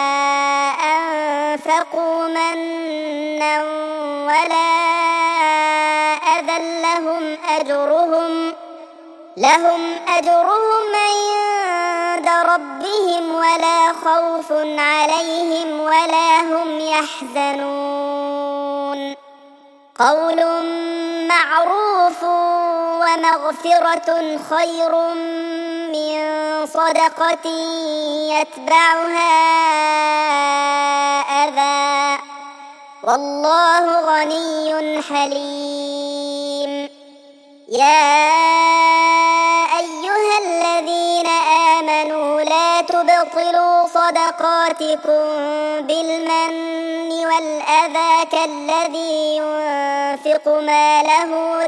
أنفقوا منا ولا أذى لهم أجرهم لهم أجرهم عند ربهم ولا خوف عليهم ولا هم يحزنون. قول معروف ومغفرة خير من صدقة يتبعها أذى والله غني حليم. يا أيها الذين آمنوا لا تبطلوا صدقاتكم بالمن والأذى كالذي ينفق ماله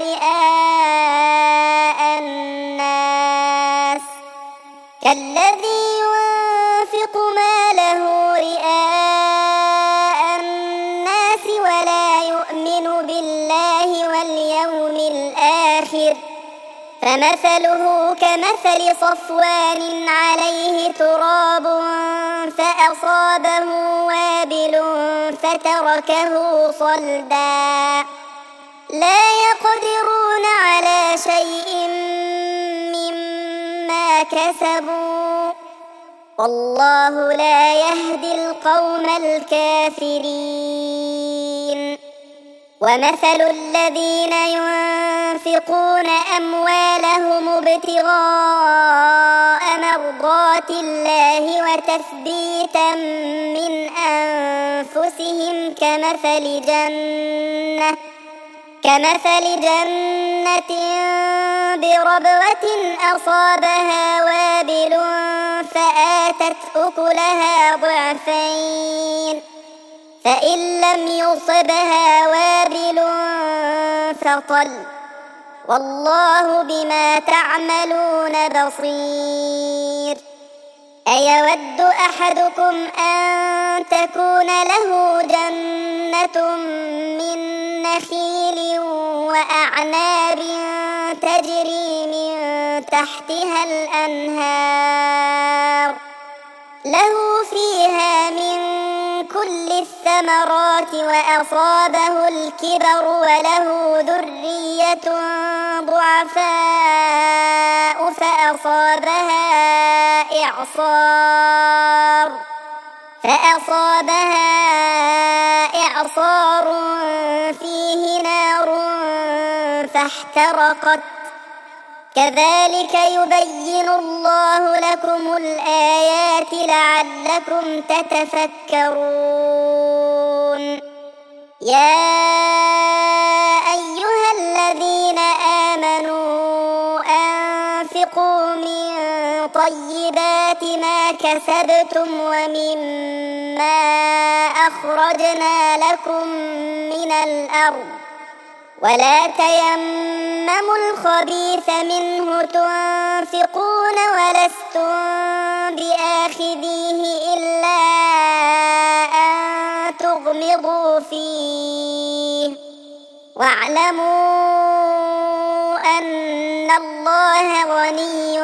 رئاء الناس كالذي ينفق ماله رئاء الناس ولا يؤمن بالله واليوم الآخر فمثله كمثل صفوان عليه تراب فأصابه وابل فتركه صلدا لا يقدرون على شيء مما كسبوا والله لا يهدي القوم الكافرين. ومثل الذين ينفقون أموالهم ابتغاء مرضات الله وتثبيتا من أنفسهم كمثل جنة كمثل جنة بربوة أصابها وابل فآتت أكلها ضعفين فإن لم يصبها وابل فطل والله بما تعملون بصير. أيود أحدكم أن تكون له جنة من نخيل وأعناب تجري من تحتها الأنهار له فيها من كل الثمرات وأصابه الكبر وله ذرية ضعفاء فأصابها إعصار فأصابها إعصار فيه نار فاحترقت كذلك يبين الله لكم الآيات لعلكم تتفكرون يا أيها الذين آمنوا أنفقوا من طيبات ما كسبتم ومما أخرجنا لكم من الأرض ولا تيمموا الخبيث منه تنفقون ولستم بآخذيه إلا أن تغمضوا فيه واعلموا أن الله غني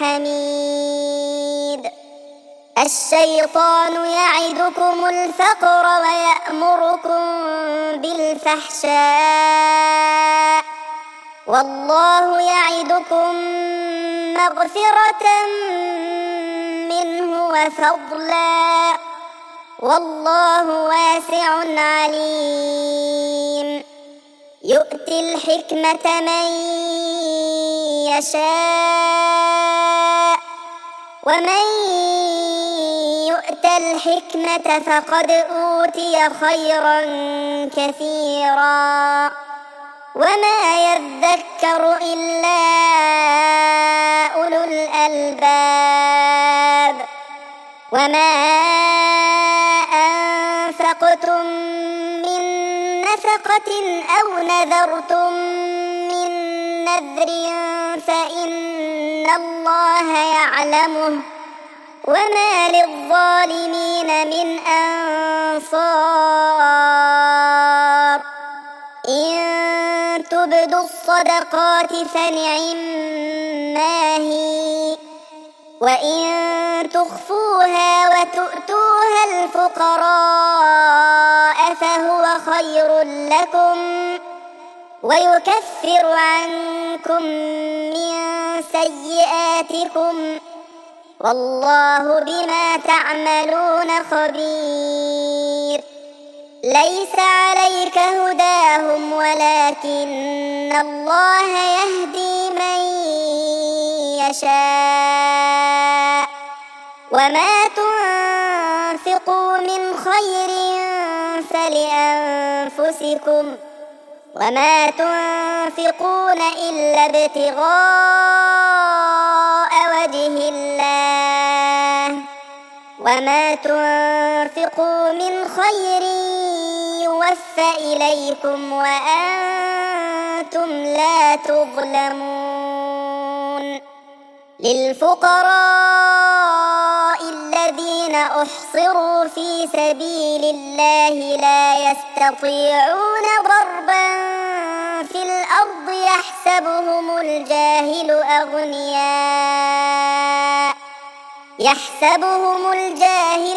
حميد الشيطان يعدكم الفقر ويأمركم بالفحشاء والله يعدكم مغفرة منه وفضلا والله واسع عليم يؤتي الحكمة من يشاء ومن يؤت الحكمة فقد أوتي خيرا كثيرا وما يذكر إلا أولو الألباب وما أنفقتم من نفقة أو نذرتم من نذر فإن الله يعلمه وما للظالمين من أنصار إن تبدوا الصدقات فنعما هي وإن تخفوها وتؤتوها الفقراء فهو خير لكم ويكفر عنكم من سيئاتكم والله بما تعملون خبير ليس عليك هداهم ولكن الله يهدي من يشاء وما تنفقوا من خير فلأنفسكم وما تنفقون إلا ابتغاء وجه الله وما تنفقوا من خير يوفى إليكم وأنتم لا تظلمون للفقراء الذين أحصروا في سبيل الله لا يستطيعون ضربا في الأرض يحسبهم الجاهل أغنياء يحسبهم الجاهل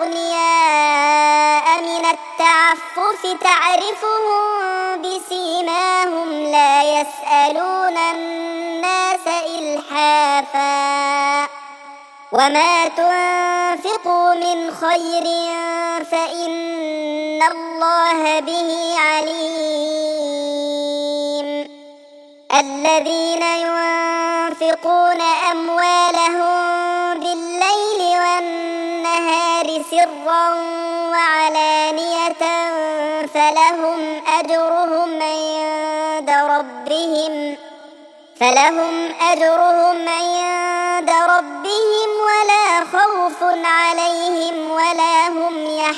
أغنياء من التعفف تعرفهم بسيماهم لا يسألون الناس إلحافا وما تنفقوا من خير فإن الله به عليم الذين ينفقون أموالهم بالليل والنهار سرا وعلانية فلهم أجرهم عند ربهم فلهم أجرهم عند ربهم ولا خوف عليهم ولا هم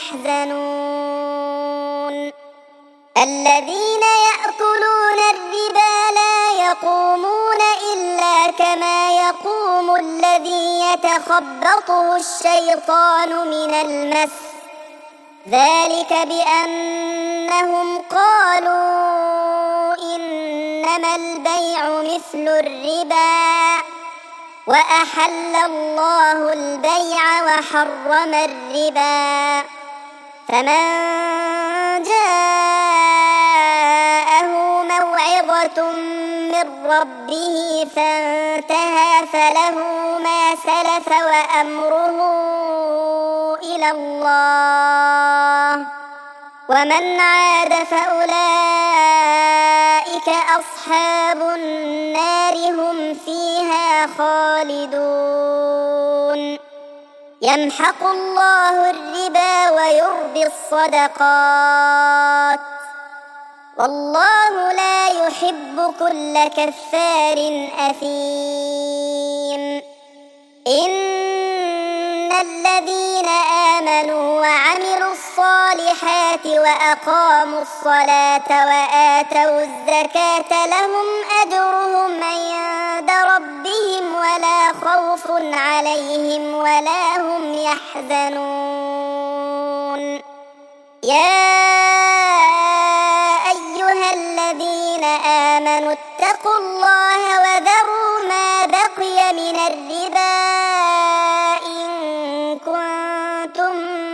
يحزنون الذين يأكلون الربا لا يقومون إلا كما يقوم الذي يتخبطه الشيطان من المس ذلك بأنهم قالوا إنما البيع مثل الربا وأحل الله البيع وحرم الربا فمن جاءه موعظة من ربه فانتهى فله ما سلف وأمره إلى الله ومن عاد فأولئك أصحاب النار هم فيها خالدون يمحق الله الربا ويربي الصدقات والله لا يحب كل كفار أثيم إن الذين آمنوا وعملوا الصالحات وأقاموا الصلاة وآتوا الزكاة لهم أجرهم عند ربهم ولا خوف عليهم ولا هم يحزنون يا أيها الذين آمنوا اتقوا الله وذروا ما بقي من الربا إن كنتم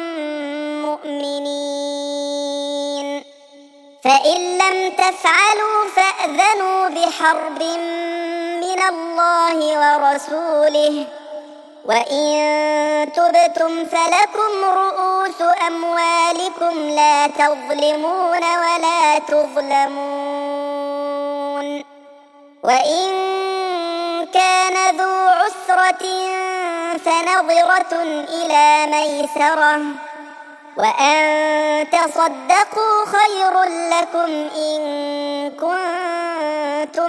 مؤمنين فإن لم تفعلوا فأذنوا بحرب من الله ورسوله وإن تبتم فلكم رؤوس أموالكم لا تظلمون ولا تظلمون وإن كان ذو عسرة فنظرة إلى ميسرة وأن تصدقوا خير لكم إن كنتم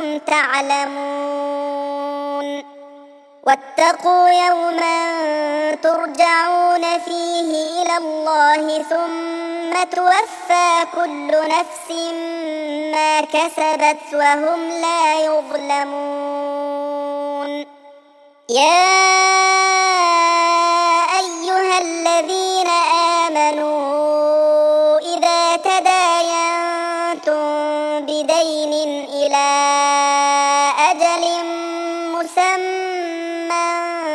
تعلمون واتقوا يوما ترجعون فيه إلى الله ثم توفى كل نفس ما كسبت وهم لا يظلمون يا أيها الذين آمنوا إذا تداينتم بدين إلى أجل مسمى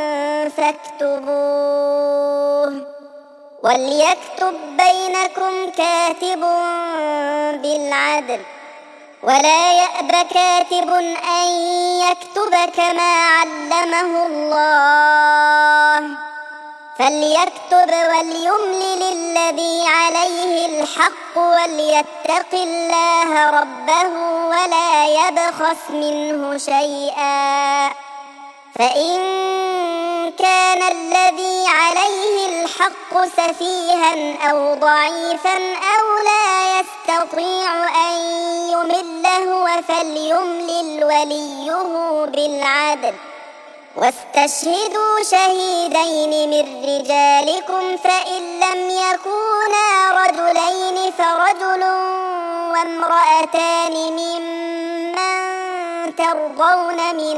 فاكتبوه وليكتب بينكم كاتب بالعدل ولا يأب كاتب أن يكتب كما علمه الله فليكتب وليملل الذي عليه الحق وليتق الله ربه ولا يبخس منه شيئا فإن كان الذي عليه الحق سفيها أو ضعيفا أو لا يستطيع أن يمل هو فليملل وليه بالعدل واستشهدوا شهيدين من رجالكم فإن لم يكونا رجلين فرجل وامرأتان ممن ترضون من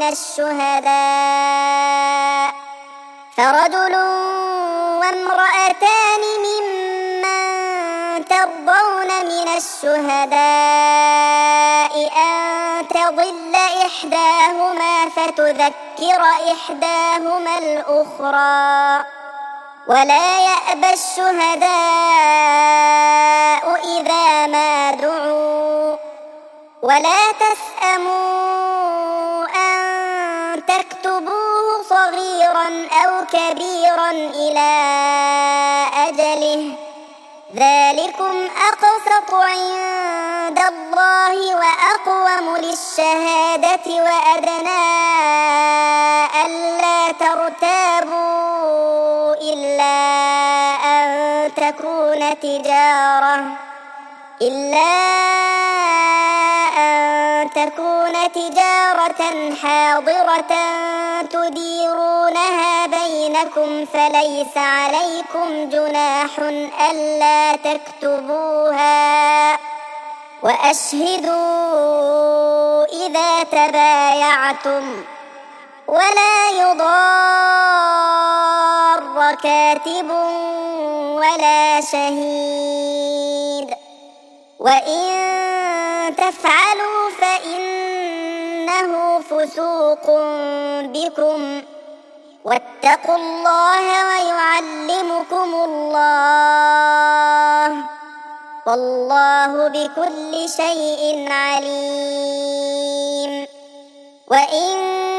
الشهداء فرجل وامرأتان ممن ترضون من الشهداء أن تضل إحداهما فتذكر إحداهما الأخرى ولا يأبى الشهداء إذا ما دعوا ولا تسأموا أن تكتبوه صغيرا أو كبيرا إلى أجله ذلكم أقسط عند الله وأقوم للشهادة وأدنى ألا ترتابوا إلا أن تكون تجارة إلا أن تكون تجارة حاضرة تديرونها بينكم فليس عليكم جناح ألا تكتبوها وأشهدوا إذا تبايعتم ولا يضار كاتب ولا شهيد وإن تفعلوا فإنه فسوق بكم واتقوا الله ويعلمكم الله والله بكل شيء عليم وإن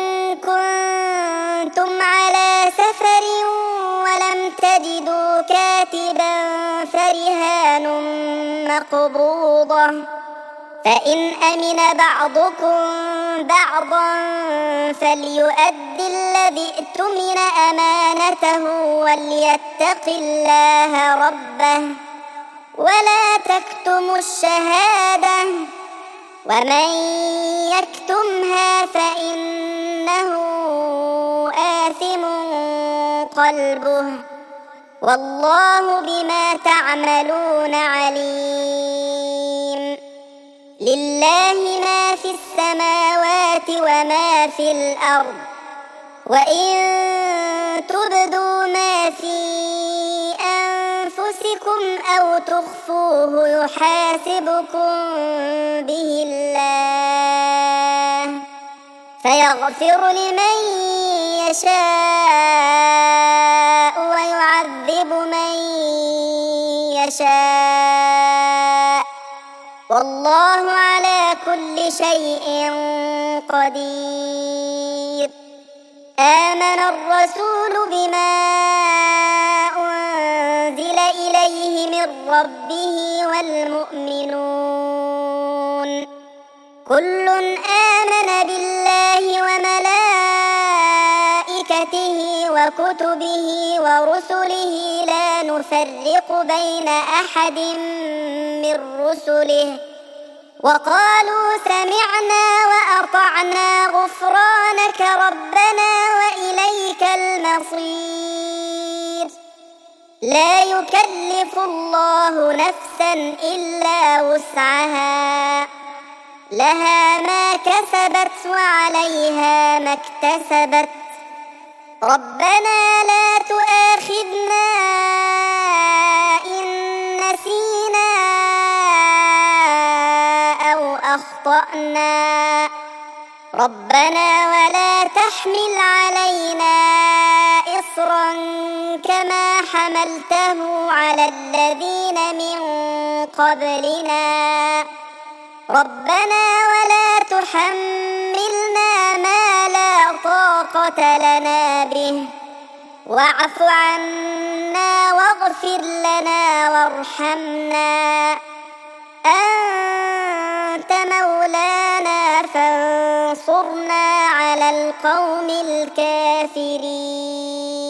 كنتم على سفر ولم تجدوا كاتبا فرهان مقبوضة فإن أمن بعضكم بعضا فليؤد الذي اؤتمن أمانته وليتق الله ربه ولا تكتموا الشهادة ومن يكتمها فإنه آثم قلبه والله بما تعملون عليم. لله ما في السماوات وما في الأرض وإن تبدوا ما في أنفسكم أو تخفوه يحاسبكم به الله فيغفر لمن يشاء ويعذب من يشاء والله على كل شيء قدير. آمن الرسول بما أنزل إليه من ربه والمؤمنون كل آمن بالله وملائكته وكتبه ورسله لا نفرق بين أحد من رسله وقالوا سمعنا وأطعنا غفرانك ربنا وإليك المصير. لا يكلف الله نفسا إلا وسعها لها ما كسبت وعليها ما اكتسبت ربنا لا تؤاخذنا إن نسينا أو أخطأنا ربنا ولا تحمل علينا إصرا كما حملته على الذين من قبلنا ربنا ولا تحملنا ما لا طاقة لنا به واعف عنا واغفر لنا وارحمنا أنت مولانا فانصرنا على القوم الكافرين.